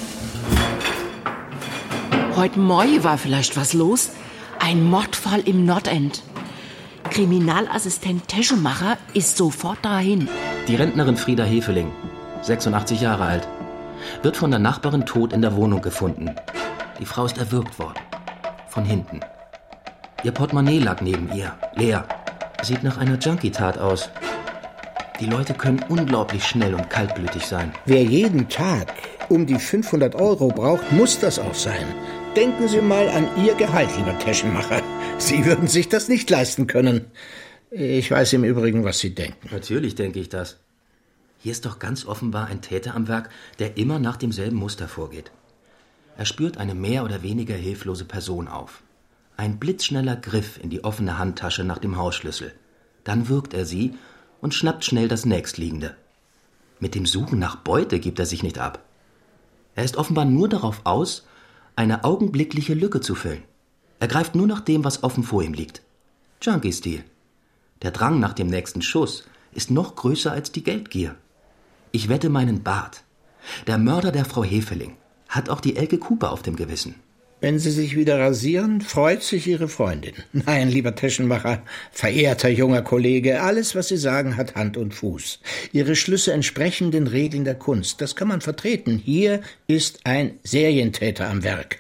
Heute Morgen war vielleicht was los. Ein Mordfall im Nordend. Kriminalassistent Teschemacher ist sofort dahin. Die Rentnerin Frieda Hefeling, sechsundachtzig Jahre alt, wird von der Nachbarin tot in der Wohnung gefunden. Die Frau ist erwürgt worden. Von hinten. Ihr Portemonnaie lag neben ihr, leer. Sieht nach einer Junkie-Tat aus. Die Leute können unglaublich schnell und kaltblütig sein. Wer jeden Tag um die fünfhundert Euro braucht, muss das auch sein. Denken Sie mal an Ihr Gehalt, lieber Taschenmacher. Sie würden sich das nicht leisten können. Ich weiß im Übrigen, was Sie denken. Natürlich denke ich das. Hier ist doch ganz offenbar ein Täter am Werk, der immer nach demselben Muster vorgeht. Er spürt eine mehr oder weniger hilflose Person auf. Ein blitzschneller Griff in die offene Handtasche nach dem Hausschlüssel. Dann würgt er sie und schnappt schnell das Nächstliegende. Mit dem Suchen nach Beute gibt er sich nicht ab. Er ist offenbar nur darauf aus, eine augenblickliche Lücke zu füllen. Er greift nur nach dem, was offen vor ihm liegt. Junkie-Stil. Der Drang nach dem nächsten Schuss ist noch größer als die Geldgier. Ich wette meinen Bart. Der Mörder der Frau Hefeling hat auch die Elke Cooper auf dem Gewissen. Wenn Sie sich wieder rasieren, freut sich Ihre Freundin. Nein, lieber Taschenmacher, verehrter junger Kollege, alles, was Sie sagen, hat Hand und Fuß. Ihre Schlüsse entsprechen den Regeln der Kunst. Das kann man vertreten. Hier ist ein Serientäter am Werk.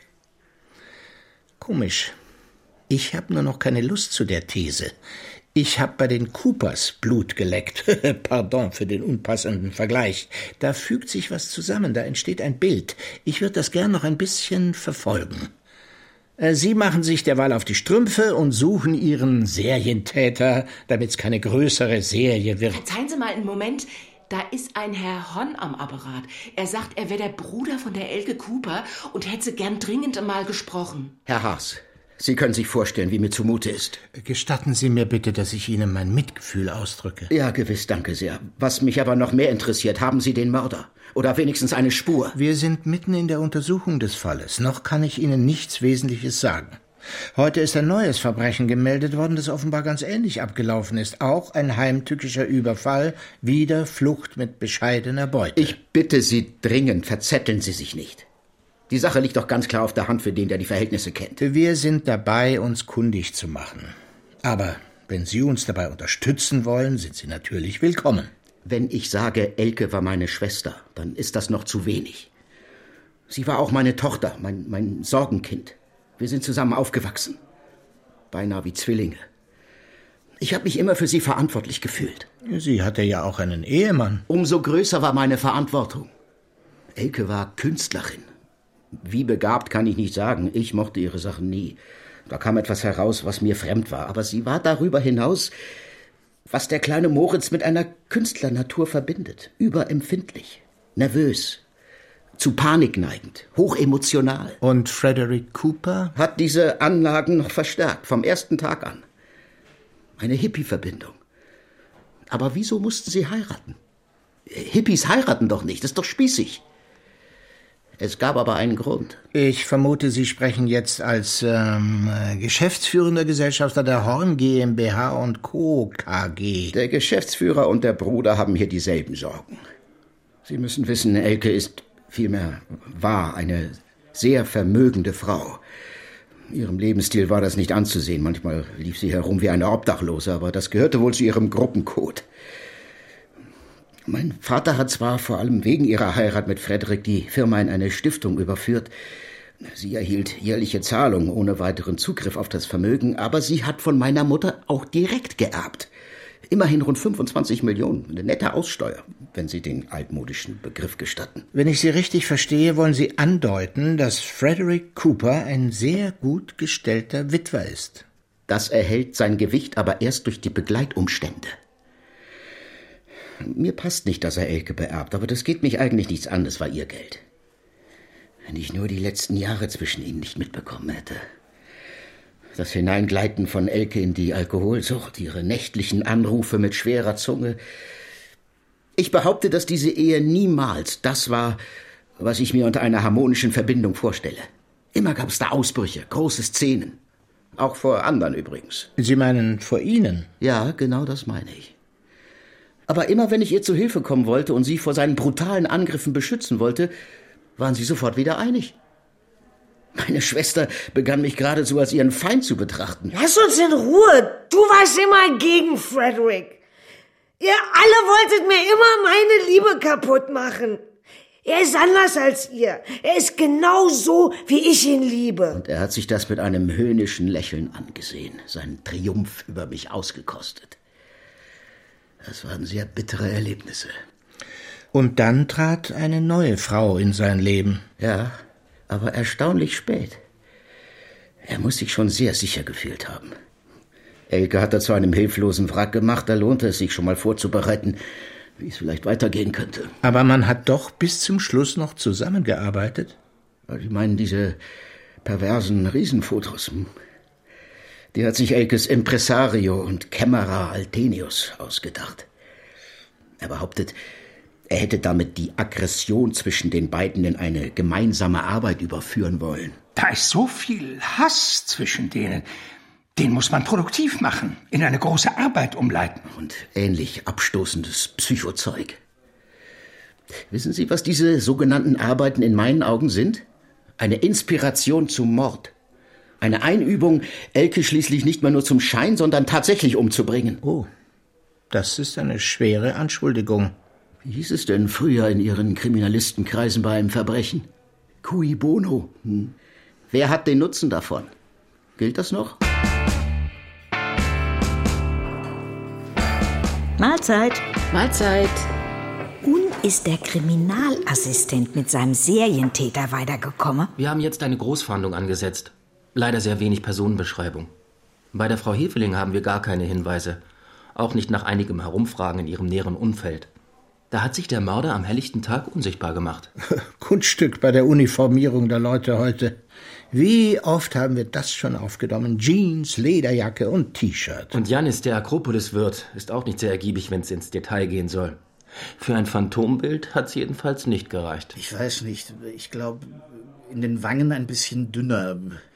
Komisch. Ich habe nur noch keine Lust zu der These. Ich habe bei den Coopers Blut geleckt. Pardon für den unpassenden Vergleich. Da fügt sich was zusammen, da entsteht ein Bild. Ich würde das gern noch ein bisschen verfolgen. Sie machen sich derweil auf die Strümpfe und suchen Ihren Serientäter, damit es keine größere Serie wird. Verzeihen Sie mal einen Moment. Da ist ein Herr Horn am Apparat. Er sagt, er wäre der Bruder von der Elke Cooper und hätte gern dringend einmal gesprochen. Herr Haas, Sie können sich vorstellen, wie mir zumute ist. Gestatten Sie mir bitte, dass ich Ihnen mein Mitgefühl ausdrücke. Ja, gewiss, danke sehr. Was mich aber noch mehr interessiert, haben Sie den Mörder? Oder wenigstens eine Spur? Wir sind mitten in der Untersuchung des Falles. Noch kann ich Ihnen nichts Wesentliches sagen. Heute ist ein neues Verbrechen gemeldet worden, das offenbar ganz ähnlich abgelaufen ist. Auch ein heimtückischer Überfall, wieder Flucht mit bescheidener Beute. Ich bitte Sie dringend, verzetteln Sie sich nicht. Die Sache liegt doch ganz klar auf der Hand für den, der die Verhältnisse kennt. Wir sind dabei, uns kundig zu machen. Aber wenn Sie uns dabei unterstützen wollen, sind Sie natürlich willkommen. Wenn ich sage, Elke war meine Schwester, dann ist das noch zu wenig. Sie war auch meine Tochter, mein, mein Sorgenkind. Wir sind zusammen aufgewachsen. Beinahe wie Zwillinge. Ich habe mich immer für sie verantwortlich gefühlt. Sie hatte ja auch einen Ehemann. Umso größer war meine Verantwortung. Elke war Künstlerin. Wie begabt, kann ich nicht sagen. Ich mochte ihre Sachen nie. Da kam etwas heraus, was mir fremd war. Aber sie war darüber hinaus, was der kleine Moritz mit einer Künstlernatur verbindet. Überempfindlich, nervös, zu Panik neigend, hochemotional. Und Frederick Cooper? Hat diese Anlagen noch verstärkt, vom ersten Tag an. Eine Hippie-Verbindung. Aber wieso mussten sie heiraten? Hippies heiraten doch nicht, das ist doch spießig. Es gab aber einen Grund. Ich vermute, Sie sprechen jetzt als ähm, geschäftsführender Gesellschafter der Horn GmbH und Co. K G. Der Geschäftsführer und der Bruder haben hier dieselben Sorgen. Sie müssen wissen, Elke ist, vielmehr war, eine sehr vermögende Frau. Ihrem Lebensstil war das nicht anzusehen. Manchmal lief sie herum wie eine Obdachlose, aber das gehörte wohl zu ihrem Gruppencode. Mein Vater hat zwar vor allem wegen ihrer Heirat mit Frederick die Firma in eine Stiftung überführt. Sie erhielt jährliche Zahlungen ohne weiteren Zugriff auf das Vermögen, aber sie hat von meiner Mutter auch direkt geerbt. Immerhin rund fünfundzwanzig Millionen, eine nette Aussteuer, wenn Sie den altmodischen Begriff gestatten. Wenn ich Sie richtig verstehe, wollen Sie andeuten, dass Frederick Cooper ein sehr gut gestellter Witwer ist. Das erhält sein Gewicht aber erst durch die Begleitumstände. Mir passt nicht, dass er Elke beerbt, aber das geht mich eigentlich nichts an, das war ihr Geld. Wenn ich nur die letzten Jahre zwischen ihnen nicht mitbekommen hätte. Das Hineingleiten von Elke in die Alkoholsucht, ihre nächtlichen Anrufe mit schwerer Zunge. Ich behaupte, dass diese Ehe niemals das war, was ich mir unter einer harmonischen Verbindung vorstelle. Immer gab es da Ausbrüche, große Szenen. Auch vor anderen übrigens. Sie meinen vor Ihnen? Ja, genau das meine ich. Aber immer wenn ich ihr zu Hilfe kommen wollte und sie vor seinen brutalen Angriffen beschützen wollte, waren sie sofort wieder einig. Meine Schwester begann mich geradezu als ihren Feind zu betrachten. Lass uns in Ruhe. Du warst immer gegen Frederick. Ihr alle wolltet mir immer meine Liebe kaputt machen. Er ist anders als ihr. Er ist genau so, wie ich ihn liebe. Und er hat sich das mit einem höhnischen Lächeln angesehen, seinen Triumph über mich ausgekostet. Das waren sehr bittere Erlebnisse. Und dann trat eine neue Frau in sein Leben. Ja, aber erstaunlich spät. Er muss sich schon sehr sicher gefühlt haben. Elke hat er zu einem hilflosen Wrack gemacht, da lohnte es sich schon mal vorzubereiten, wie es vielleicht weitergehen könnte. Aber man hat doch bis zum Schluss noch zusammengearbeitet? Ich meine, diese perversen Riesenfotos. Die hat sich Elkes Impresario und Kämmerer Altenius ausgedacht. Er behauptet, er hätte damit die Aggression zwischen den beiden in eine gemeinsame Arbeit überführen wollen. Da ist so viel Hass zwischen denen. Den muss man produktiv machen, in eine große Arbeit umleiten. Und ähnlich abstoßendes Psychozeug. Wissen Sie, was diese sogenannten Arbeiten in meinen Augen sind? Eine Inspiration zum Mord. Eine Einübung, Elke schließlich nicht mehr nur zum Schein, sondern tatsächlich umzubringen. Oh, das ist eine schwere Anschuldigung. Wie hieß es denn früher in Ihren Kriminalistenkreisen bei einem Verbrechen? Cui bono. Hm. Wer hat den Nutzen davon? Gilt das noch? Mahlzeit. Mahlzeit. Und ist der Kriminalassistent mit seinem Serientäter weitergekommen? Wir haben jetzt eine Großfahndung angesetzt. Leider sehr wenig Personenbeschreibung. Bei der Frau Heveling haben wir gar keine Hinweise. Auch nicht nach einigem Herumfragen in ihrem näheren Umfeld. Da hat sich der Mörder am helllichten Tag unsichtbar gemacht. Kunststück bei der Uniformierung der Leute heute. Wie oft haben wir das schon aufgenommen? Jeans, Lederjacke und T-Shirt. Und Janis, der Akropolis-Wirt, ist auch nicht sehr ergiebig, wenn es ins Detail gehen soll. Für ein Phantombild hat es jedenfalls nicht gereicht. Ich weiß nicht. Ich glaube, in den Wangen ein bisschen dünner.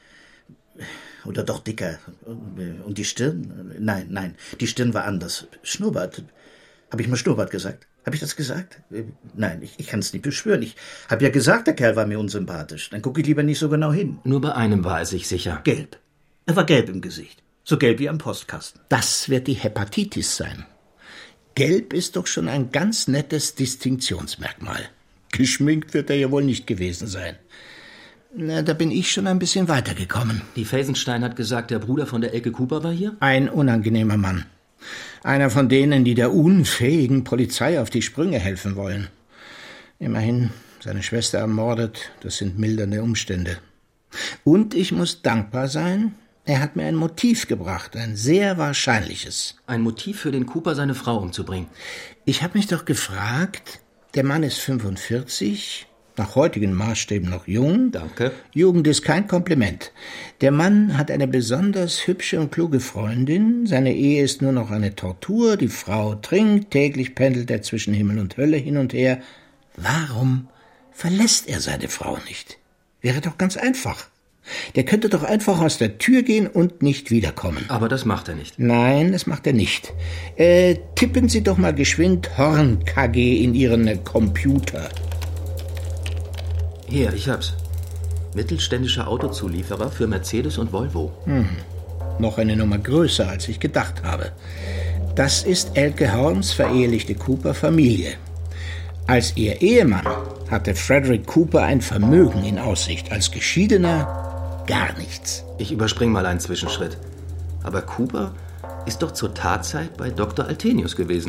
Oder doch dicker. Und die Stirn? Nein, nein, die Stirn war anders. Schnurrbart. Habe ich mal Schnurrbart gesagt? Habe ich das gesagt? Nein, ich, ich kann es nicht beschwören. Ich habe ja gesagt, der Kerl war mir unsympathisch. Dann gucke ich lieber nicht so genau hin. Nur bei einem war er sich sicher. Gelb. Er war gelb im Gesicht. So gelb wie am Postkasten. Das wird die Hepatitis sein. Gelb ist doch schon ein ganz nettes Distinktionsmerkmal. Geschminkt wird er ja wohl nicht gewesen sein. Na, da bin ich schon ein bisschen weitergekommen. Die Felsenstein hat gesagt, der Bruder von der Elke Cooper war hier? Ein unangenehmer Mann. Einer von denen, die der unfähigen Polizei auf die Sprünge helfen wollen. Immerhin, seine Schwester ermordet, das sind mildernde Umstände. Und ich muss dankbar sein, er hat mir ein Motiv gebracht, ein sehr wahrscheinliches. Ein Motiv für den Cooper, seine Frau umzubringen? Ich habe mich doch gefragt, der Mann ist fünfundvierzig, nach heutigen Maßstäben noch jung. Danke. Jugend ist kein Kompliment. Der Mann hat eine besonders hübsche und kluge Freundin. Seine Ehe ist nur noch eine Tortur. Die Frau trinkt. Täglich pendelt er zwischen Himmel und Hölle hin und her. Warum verlässt er seine Frau nicht? Wäre doch ganz einfach. Der könnte doch einfach aus der Tür gehen und nicht wiederkommen. Aber das macht er nicht. Nein, das macht er nicht. Äh, tippen Sie doch mal geschwind Horn K G in Ihren Computer. Hier, ich hab's. Mittelständischer Autozulieferer für Mercedes und Volvo. Hm. Noch eine Nummer größer, als ich gedacht habe. Das ist Elke Horns verehelichte Cooper-Familie. Als ihr Ehemann hatte Frederick Cooper ein Vermögen in Aussicht. Als Geschiedener gar nichts. Ich überspring mal einen Zwischenschritt. Aber Cooper ist doch zur Tatzeit bei Doktor Altenius gewesen.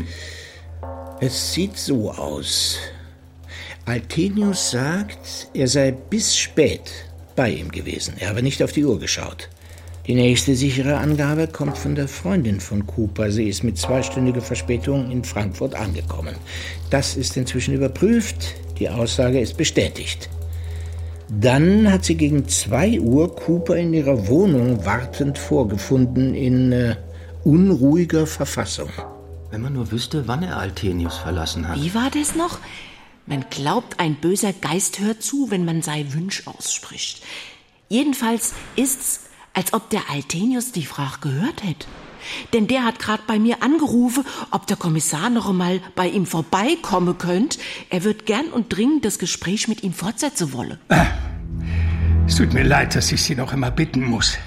Es sieht so aus. Altenius sagt, er sei bis spät bei ihm gewesen. Er habe nicht auf die Uhr geschaut. Die nächste sichere Angabe kommt von der Freundin von Cooper. Sie ist mit zweistündiger Verspätung in Frankfurt angekommen. Das ist inzwischen überprüft. Die Aussage ist bestätigt. Dann hat sie gegen zwei Uhr Cooper in ihrer Wohnung wartend vorgefunden, in äh, unruhiger Verfassung. Wenn man nur wüsste, wann er Altenius verlassen hat. Wie war das noch? Man glaubt, ein böser Geist hört zu, wenn man sei Wünsch ausspricht. Jedenfalls ist's, als ob der Altenius die Frage gehört hätte. Denn der hat gerade bei mir angerufen, ob der Kommissar noch einmal bei ihm vorbeikommen könnt. Er wird gern und dringend das Gespräch mit ihm fortsetzen wolle. Ah, es tut mir leid, dass ich Sie noch immer bitten muss.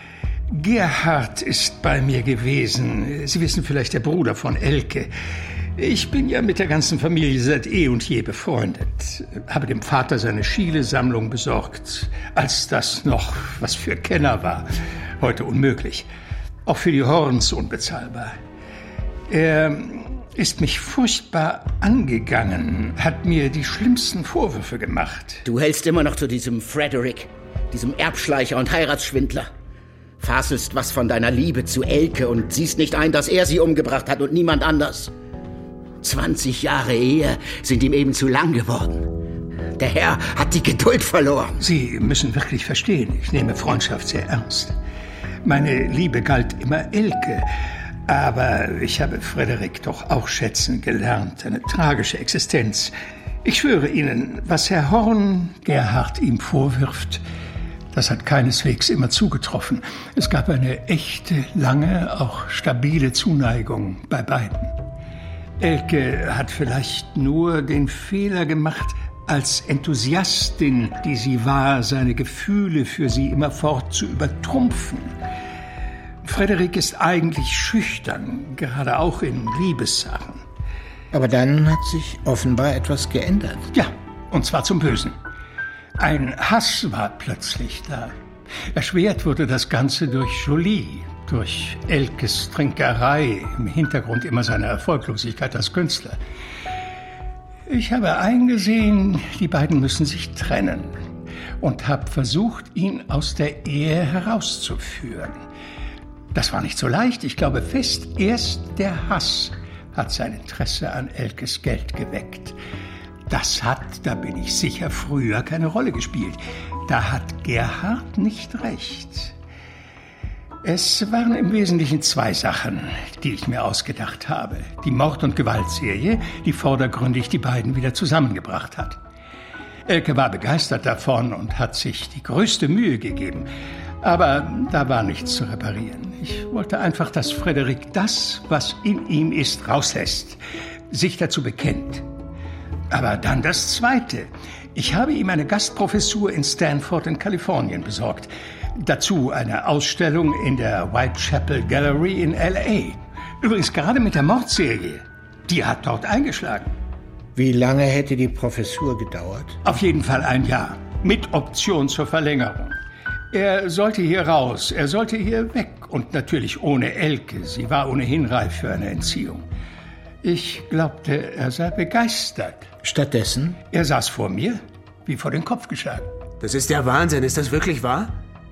Gerhard ist bei mir gewesen. Sie wissen vielleicht, der Bruder von Elke. Ich bin ja mit der ganzen Familie seit eh und je befreundet. Habe dem Vater seine Schiele-Sammlung besorgt, als das noch was für Kenner war. Heute unmöglich. Auch für die Horns unbezahlbar. Er ist mich furchtbar angegangen, hat mir die schlimmsten Vorwürfe gemacht. Du hältst immer noch zu diesem Frederick, diesem Erbschleicher und Heiratsschwindler. Faselst was von deiner Liebe zu Elke und siehst nicht ein, dass er sie umgebracht hat und niemand anders. zwanzig Jahre Ehe sind ihm eben zu lang geworden. Der Herr hat die Geduld verloren. Sie müssen wirklich verstehen, ich nehme Freundschaft sehr ernst. Meine Liebe galt immer Elke, aber ich habe Frederik doch auch schätzen gelernt. Eine tragische Existenz. Ich schwöre Ihnen, was Herr Horn Gerhard ihm vorwirft, das hat keineswegs immer zugetroffen. Es gab eine echte, lange, auch stabile Zuneigung bei beiden. Elke hat vielleicht nur den Fehler gemacht, als Enthusiastin, die sie war, seine Gefühle für sie immerfort zu übertrumpfen. Frederik ist eigentlich schüchtern, gerade auch in Liebessachen. Aber dann hat sich offenbar etwas geändert. Ja, und zwar zum Bösen. Ein Hass war plötzlich da. Erschwert wurde das Ganze durch Jolie, durch Elkes Trinkerei, im Hintergrund immer seine Erfolglosigkeit als Künstler. Ich habe eingesehen, die beiden müssen sich trennen und habe versucht, ihn aus der Ehe herauszuführen. Das war nicht so leicht. Ich glaube fest, erst der Hass hat sein Interesse an Elkes Geld geweckt. Das hat, da bin ich sicher, früher keine Rolle gespielt. Da hat Gerhard nicht recht. Es waren im Wesentlichen zwei Sachen, die ich mir ausgedacht habe. Die Mord- und Gewaltserie, die vordergründig die beiden wieder zusammengebracht hat. Elke war begeistert davon und hat sich die größte Mühe gegeben. Aber da war nichts zu reparieren. Ich wollte einfach, dass Frederik das, was in ihm ist, rauslässt, sich dazu bekennt. Aber dann das Zweite. Ich habe ihm eine Gastprofessur in Stanford in Kalifornien besorgt. Dazu eine Ausstellung in der Whitechapel Gallery in L A. Übrigens gerade mit der Mordserie. Die hat dort eingeschlagen. Wie lange hätte die Professur gedauert? Auf jeden Fall ein Jahr. Mit Option zur Verlängerung. Er sollte hier raus, er sollte hier weg. Und natürlich ohne Elke. Sie war ohnehin reif für eine Entziehung. Ich glaubte, er sei begeistert. Stattdessen? Er saß vor mir, wie vor den Kopf geschlagen. Das ist ja Wahnsinn. Ist das wirklich wahr?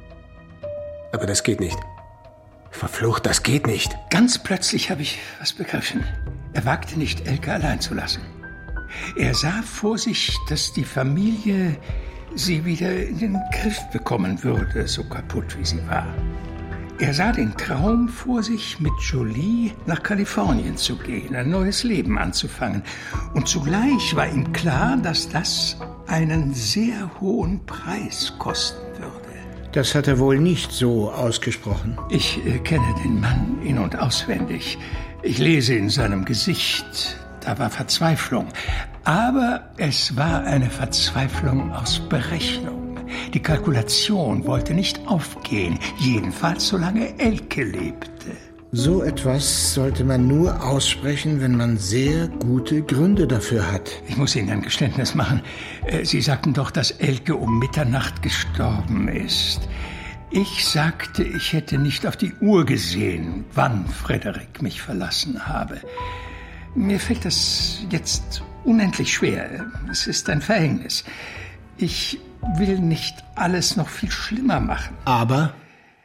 Aber das geht nicht. Verflucht, das geht nicht. Ganz plötzlich habe ich was begriffen. Er wagte nicht, Elke allein zu lassen. Er sah vor sich, dass die Familie sie wieder in den Griff bekommen würde, so kaputt wie sie war. Er sah den Traum vor sich, mit Jolie nach Kalifornien zu gehen, ein neues Leben anzufangen. Und zugleich war ihm klar, dass das einen sehr hohen Preis kosten würde. Das hat er wohl nicht so ausgesprochen. Ich äh, kenne den Mann in- und auswendig. Ich lese in seinem Gesicht, da war Verzweiflung. Aber es war eine Verzweiflung aus Berechnung. Die Kalkulation wollte nicht aufgehen, jedenfalls solange Elke lebte. So etwas sollte man nur aussprechen, wenn man sehr gute Gründe dafür hat. Ich muss Ihnen ein Geständnis machen. Sie sagten doch, dass Elke um Mitternacht gestorben ist. Ich sagte, ich hätte nicht auf die Uhr gesehen, wann Frederik mich verlassen habe. Mir fällt das jetzt unendlich schwer. Es ist ein Verhängnis. Ich will nicht alles noch viel schlimmer machen. Aber?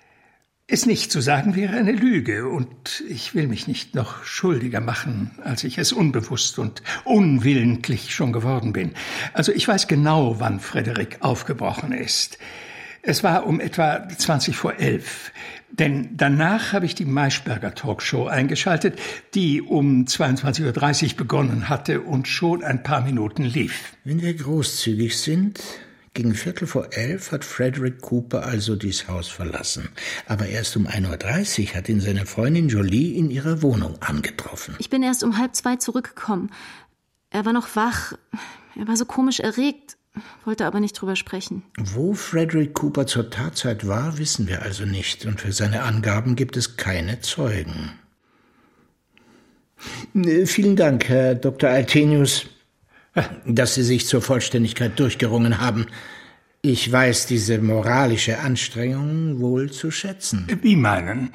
Es nicht zu sagen wäre eine Lüge, und ich will mich nicht noch schuldiger machen, als ich es unbewusst und unwillentlich schon geworden bin. Also ich weiß genau, wann Frederik aufgebrochen ist. Es war um etwa zwanzig vor elf. Denn danach habe ich die Maischberger Talkshow eingeschaltet, die um zweiundzwanzig Uhr dreißig begonnen hatte und schon ein paar Minuten lief. Wenn wir großzügig sind, gegen Viertel vor elf hat Frederick Cooper also dies Haus verlassen. Aber erst um ein Uhr dreißig hat ihn seine Freundin Jolie in ihrer Wohnung angetroffen. Ich bin erst um halb zwei zurückgekommen. Er war noch wach. Er war so komisch erregt, wollte aber nicht drüber sprechen. Wo Frederick Cooper zur Tatzeit war, wissen wir also nicht. Und für seine Angaben gibt es keine Zeugen. Vielen Dank, Herr Doktor Althenius, dass Sie sich zur Vollständigkeit durchgerungen haben. Ich weiß diese moralische Anstrengung wohl zu schätzen. Wie meinen?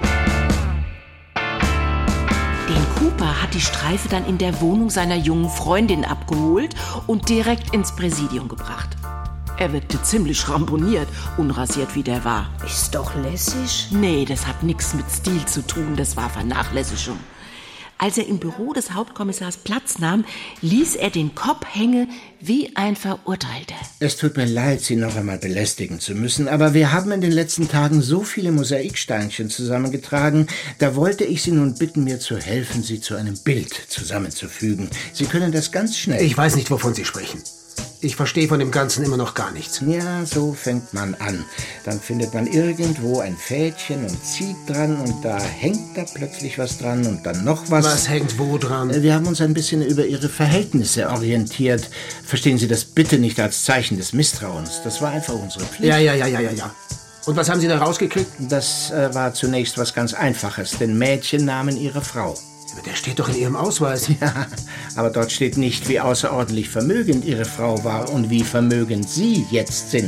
Den Cooper hat die Streife dann in der Wohnung seiner jungen Freundin abgeholt und direkt ins Präsidium gebracht. Er wirkte ziemlich ramponiert, unrasiert wie der war. Ist doch lässig. Nee, das hat nichts mit Stil zu tun, das war Vernachlässigung. Als er im Büro des Hauptkommissars Platz nahm, ließ er den Kopf hängen wie ein Verurteilter. Es tut mir leid, Sie noch einmal belästigen zu müssen, aber wir haben in den letzten Tagen so viele Mosaiksteinchen zusammengetragen, da wollte ich Sie nun bitten, mir zu helfen, sie zu einem Bild zusammenzufügen. Sie können das ganz schnell. Ich weiß nicht, wovon Sie sprechen. Ich verstehe von dem Ganzen immer noch gar nichts. Ja, so fängt man an. Dann findet man irgendwo ein Fädchen und zieht dran und da hängt da plötzlich was dran und dann noch was. Was hängt wo dran? Wir haben uns ein bisschen über Ihre Verhältnisse orientiert. Verstehen Sie das bitte nicht als Zeichen des Misstrauens. Das war einfach unsere Pflicht. Ja, ja, ja, ja, ja, ja. Und was haben Sie da rausgekriegt? Das äh, war zunächst was ganz Einfaches, denn Mädchen nahmen ihre Frau. Aber der steht doch in Ihrem Ausweis. Ja, aber dort steht nicht, wie außerordentlich vermögend Ihre Frau war und wie vermögend Sie jetzt sind.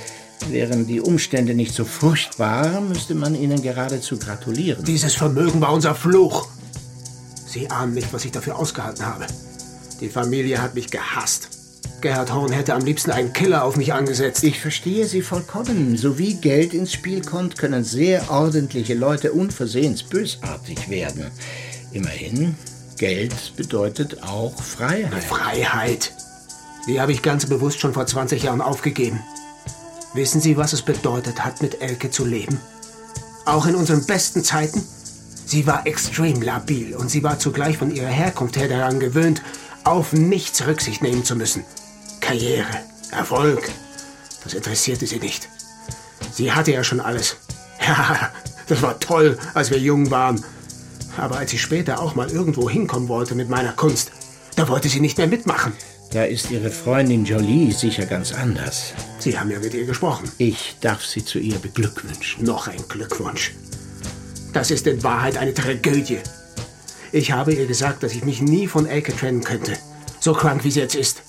Wären die Umstände nicht so furchtbar, müsste man Ihnen geradezu gratulieren. Dieses Vermögen war unser Fluch. Sie ahnen nicht, was ich dafür ausgehalten habe. Die Familie hat mich gehasst. Gerhard Horn hätte am liebsten einen Killer auf mich angesetzt. Ich verstehe Sie vollkommen. So wie Geld ins Spiel kommt, können sehr ordentliche Leute unversehens bösartig werden. Immerhin, Geld bedeutet auch Freiheit. Freiheit? Die habe ich ganz bewusst schon vor zwanzig Jahren aufgegeben. Wissen Sie, was es bedeutet hat, mit Elke zu leben? Auch in unseren besten Zeiten? Sie war extrem labil und sie war zugleich von ihrer Herkunft her daran gewöhnt, auf nichts Rücksicht nehmen zu müssen. Karriere, Erfolg, das interessierte sie nicht. Sie hatte ja schon alles. Ja, das war toll, als wir jung waren. Aber als sie später auch mal irgendwo hinkommen wollte mit meiner Kunst, da wollte sie nicht mehr mitmachen. Da ist Ihre Freundin Jolie sicher ganz anders. Sie haben ja mit ihr gesprochen. Ich darf Sie zu ihr beglückwünschen. Noch ein Glückwunsch. Das ist in Wahrheit eine Tragödie. Ich habe ihr gesagt, dass ich mich nie von Elke trennen könnte. So krank, wie sie jetzt ist.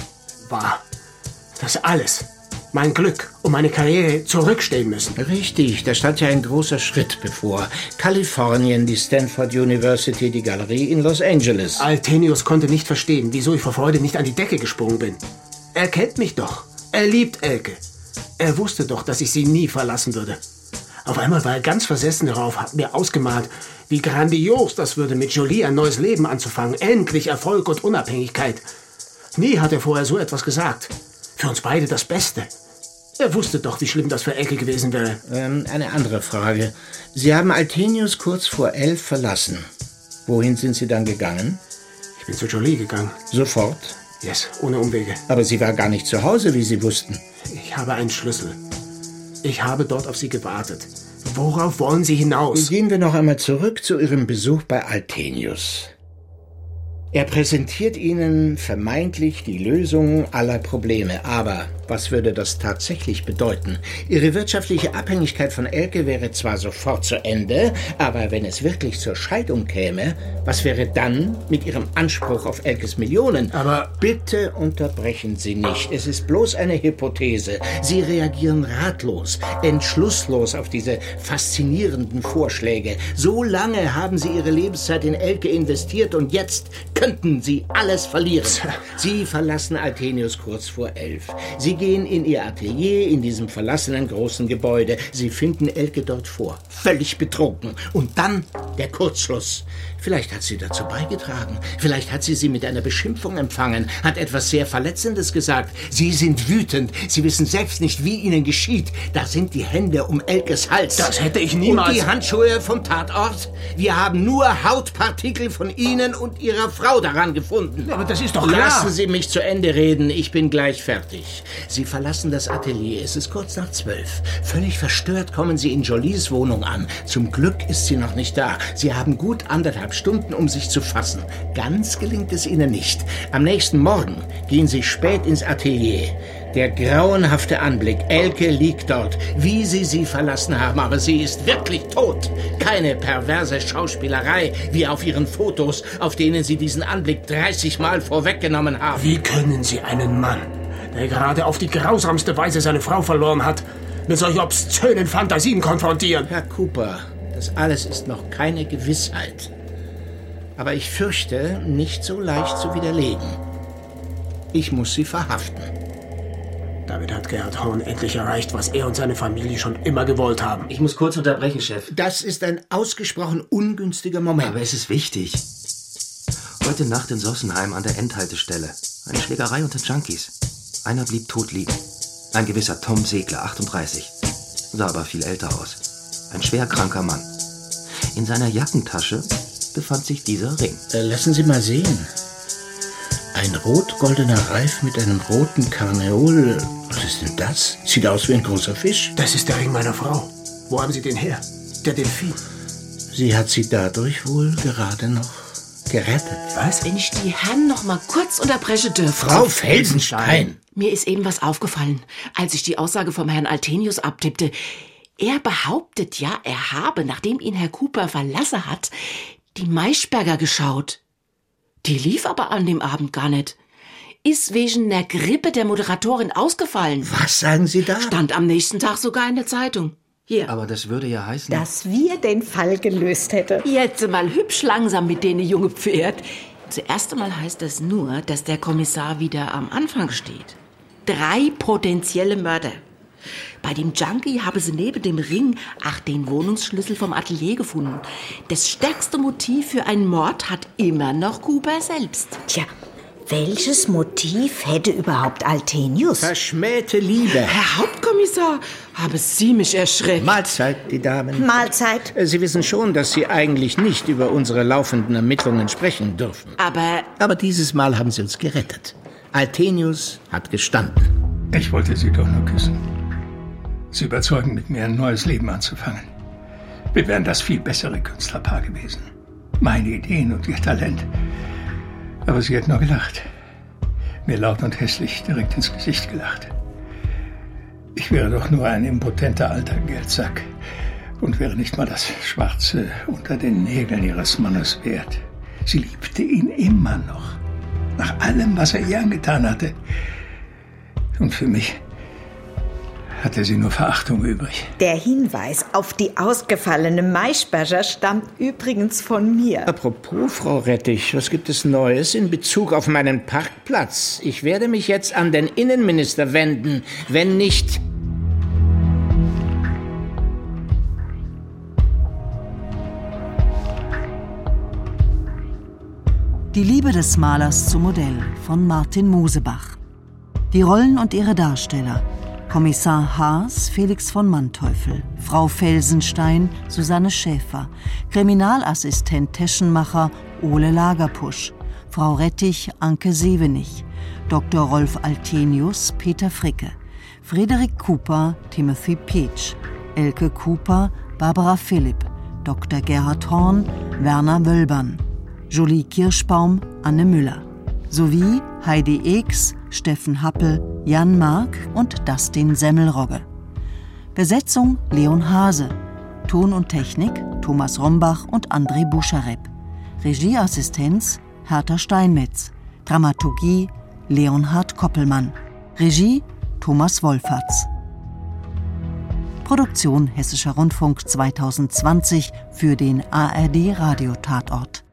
War das alles, mein Glück und meine Karriere zurückstehen müssen. Richtig, da stand ja ein großer Schritt bevor. Kalifornien, die Stanford University, die Galerie in Los Angeles. Althenius konnte nicht verstehen, wieso ich vor Freude nicht an die Decke gesprungen bin. Er kennt mich doch. Er liebt Elke. Er wusste doch, dass ich sie nie verlassen würde. Auf einmal war er ganz versessen darauf, hat mir ausgemalt, wie grandios das würde, mit Jolie ein neues Leben anzufangen. Endlich Erfolg und Unabhängigkeit. Nie hat er vorher so etwas gesagt. Für uns beide das Beste. Er wusste doch, wie schlimm das für Elke gewesen wäre. Ähm, eine andere Frage. Sie haben Althenius kurz vor elf verlassen. Wohin sind Sie dann gegangen? Ich bin zu Jolie gegangen. Sofort? Yes, ohne Umwege. Aber sie war gar nicht zu Hause, wie Sie wussten. Ich habe einen Schlüssel. Ich habe dort auf Sie gewartet. Worauf wollen Sie hinaus? Gehen wir noch einmal zurück zu Ihrem Besuch bei Althenius. Er präsentiert Ihnen vermeintlich die Lösung aller Probleme. Aber was würde das tatsächlich bedeuten? Ihre wirtschaftliche Abhängigkeit von Elke wäre zwar sofort zu Ende, aber wenn es wirklich zur Scheidung käme, was wäre dann mit Ihrem Anspruch auf Elkes Millionen? Aber bitte unterbrechen Sie nicht. Es ist bloß eine Hypothese. Sie reagieren ratlos, entschlusslos auf diese faszinierenden Vorschläge. So lange haben Sie Ihre Lebenszeit in Elke investiert und jetzt könnten Sie alles verlieren. Sie verlassen Althenius kurz vor elf. Sie gehen in Ihr Atelier in diesem verlassenen großen Gebäude. Sie finden Elke dort vor, völlig betrunken. Und dann der Kurzschluss. Vielleicht hat sie dazu beigetragen. Vielleicht hat sie sie mit einer Beschimpfung empfangen, hat etwas sehr Verletzendes gesagt. Sie sind wütend. Sie wissen selbst nicht, wie ihnen geschieht. Da sind die Hände um Elkes Hals. Das hätte ich niemals... Und die Handschuhe vom Tatort? Wir haben nur Hautpartikel von Ihnen und Ihrer Frau daran gefunden. Aber das ist doch klar. Lassen Sie mich zu Ende reden. Ich bin gleich fertig. Sie verlassen das Atelier. Es ist kurz nach zwölf. Völlig verstört kommen Sie in Jolies Wohnung an. Zum Glück ist sie noch nicht da. Sie haben gut anderthalb Stunden, um sich zu fassen. Ganz gelingt es Ihnen nicht. Am nächsten Morgen gehen Sie spät ins Atelier. Der grauenhafte Anblick. Elke liegt dort, wie Sie sie verlassen haben, aber sie ist wirklich tot. Keine perverse Schauspielerei, wie auf Ihren Fotos, auf denen Sie diesen Anblick dreißig Mal vorweggenommen haben. Wie können Sie einen Mann, der gerade auf die grausamste Weise seine Frau verloren hat, mit solch obszönen Fantasien konfrontieren? Herr Cooper, das alles ist noch keine Gewissheit. Aber ich fürchte, nicht so leicht zu widerlegen. Ich muss Sie verhaften. Damit hat Gerhard Horn endlich erreicht, was er und seine Familie schon immer gewollt haben. Ich muss kurz unterbrechen, Chef. Das ist ein ausgesprochen ungünstiger Moment. Aber es ist wichtig. Heute Nacht in Sossenheim an der Endhaltestelle. Eine Schlägerei unter Junkies. Einer blieb tot liegen. Ein gewisser Tom Segler, achtunddreißig. Sah aber viel älter aus. Ein schwer kranker Mann. In seiner Jackentasche befand sich dieser Ring. Äh, lassen Sie mal sehen. Ein rot-goldener Reif mit einem roten Karneol. Was ist denn das? Sieht aus wie ein großer Fisch. Das ist der Ring meiner Frau. Wo haben Sie den her? Der Delfin. Sie hat sie dadurch wohl gerade noch gerettet. Was? Wenn ich die Herren noch mal kurz unterbrechen dürfte. Frau Felsenstein! Mir ist eben was aufgefallen, als ich die Aussage vom Herrn Althenius abtippte. Er behauptet ja, er habe, nachdem ihn Herr Cooper verlassen hat, die Maischberger geschaut. Die lief aber an dem Abend gar nicht. Ist wegen der Grippe der Moderatorin ausgefallen. Was sagen Sie da? Stand am nächsten Tag sogar in der Zeitung. Hier. Aber das würde ja heißen... Dass wir den Fall gelöst hätten. Jetzt mal hübsch langsam mit denen junge Pferd. Zuerst einmal heißt das nur, dass der Kommissar wieder am Anfang steht. Drei potenzielle Mörder. Bei dem Junkie habe sie neben dem Ring ach den Wohnungsschlüssel vom Atelier gefunden. Das stärkste Motiv für einen Mord hat immer noch Cooper selbst. Tja, welches Motiv hätte überhaupt Althenius? Verschmähte Liebe. Herr Hauptkommissar, haben Sie mich erschreckt. Mahlzeit, die Damen. Mahlzeit. Sie wissen schon, dass Sie eigentlich nicht über unsere laufenden Ermittlungen sprechen dürfen. Aber... Aber dieses Mal haben Sie uns gerettet. Althenius hat gestanden. Ich wollte Sie doch nur küssen. Sie überzeugen, mit mir ein neues Leben anzufangen. Wir wären das viel bessere Künstlerpaar gewesen. Meine Ideen und Ihr Talent. Aber sie hat nur gelacht. Mir laut und hässlich direkt ins Gesicht gelacht. Ich wäre doch nur ein impotenter alter Geldsack und wäre nicht mal das Schwarze unter den Nägeln ihres Mannes wert. Sie liebte ihn immer noch. Nach allem, was er ihr angetan hatte. Und für mich hatte sie nur Verachtung übrig. Der Hinweis auf die ausgefallene Maischberger stammt übrigens von mir. Apropos, Frau Rettich, was gibt es Neues in Bezug auf meinen Parkplatz? Ich werde mich jetzt an den Innenminister wenden, wenn nicht... Die Liebe des Malers zum Modell von Martin Mosebach. Die Rollen und ihre Darsteller: Kommissar Haas, Felix von Manteuffel, Frau Felsenstein, Susanne Schäfer, Kriminalassistent Teschenmacher, Ole Lagerpusch, Frau Rettich, Anke Sevenich, Doktor Rolf Althenius, Peter Fricke, Frederik Cooper, Timothy Peach, Elke Cooper, Barbara Philipp, Doktor Gerhard Horn, Werner Wölbern, Julie Kirschbaum, Anne Müller, sowie Heidi Eeks, Steffen Happel, Jan Mark und Dustin Semmelrogge. Besetzung Leon Hase. Ton und Technik Thomas Rombach und André Buscharep. Regieassistenz Hertha Steinmetz. Dramaturgie Leonhard Koppelmann. Regie Thomas Wolferts. Produktion Hessischer Rundfunk zweitausendzwanzig für den A R D Radiotatort.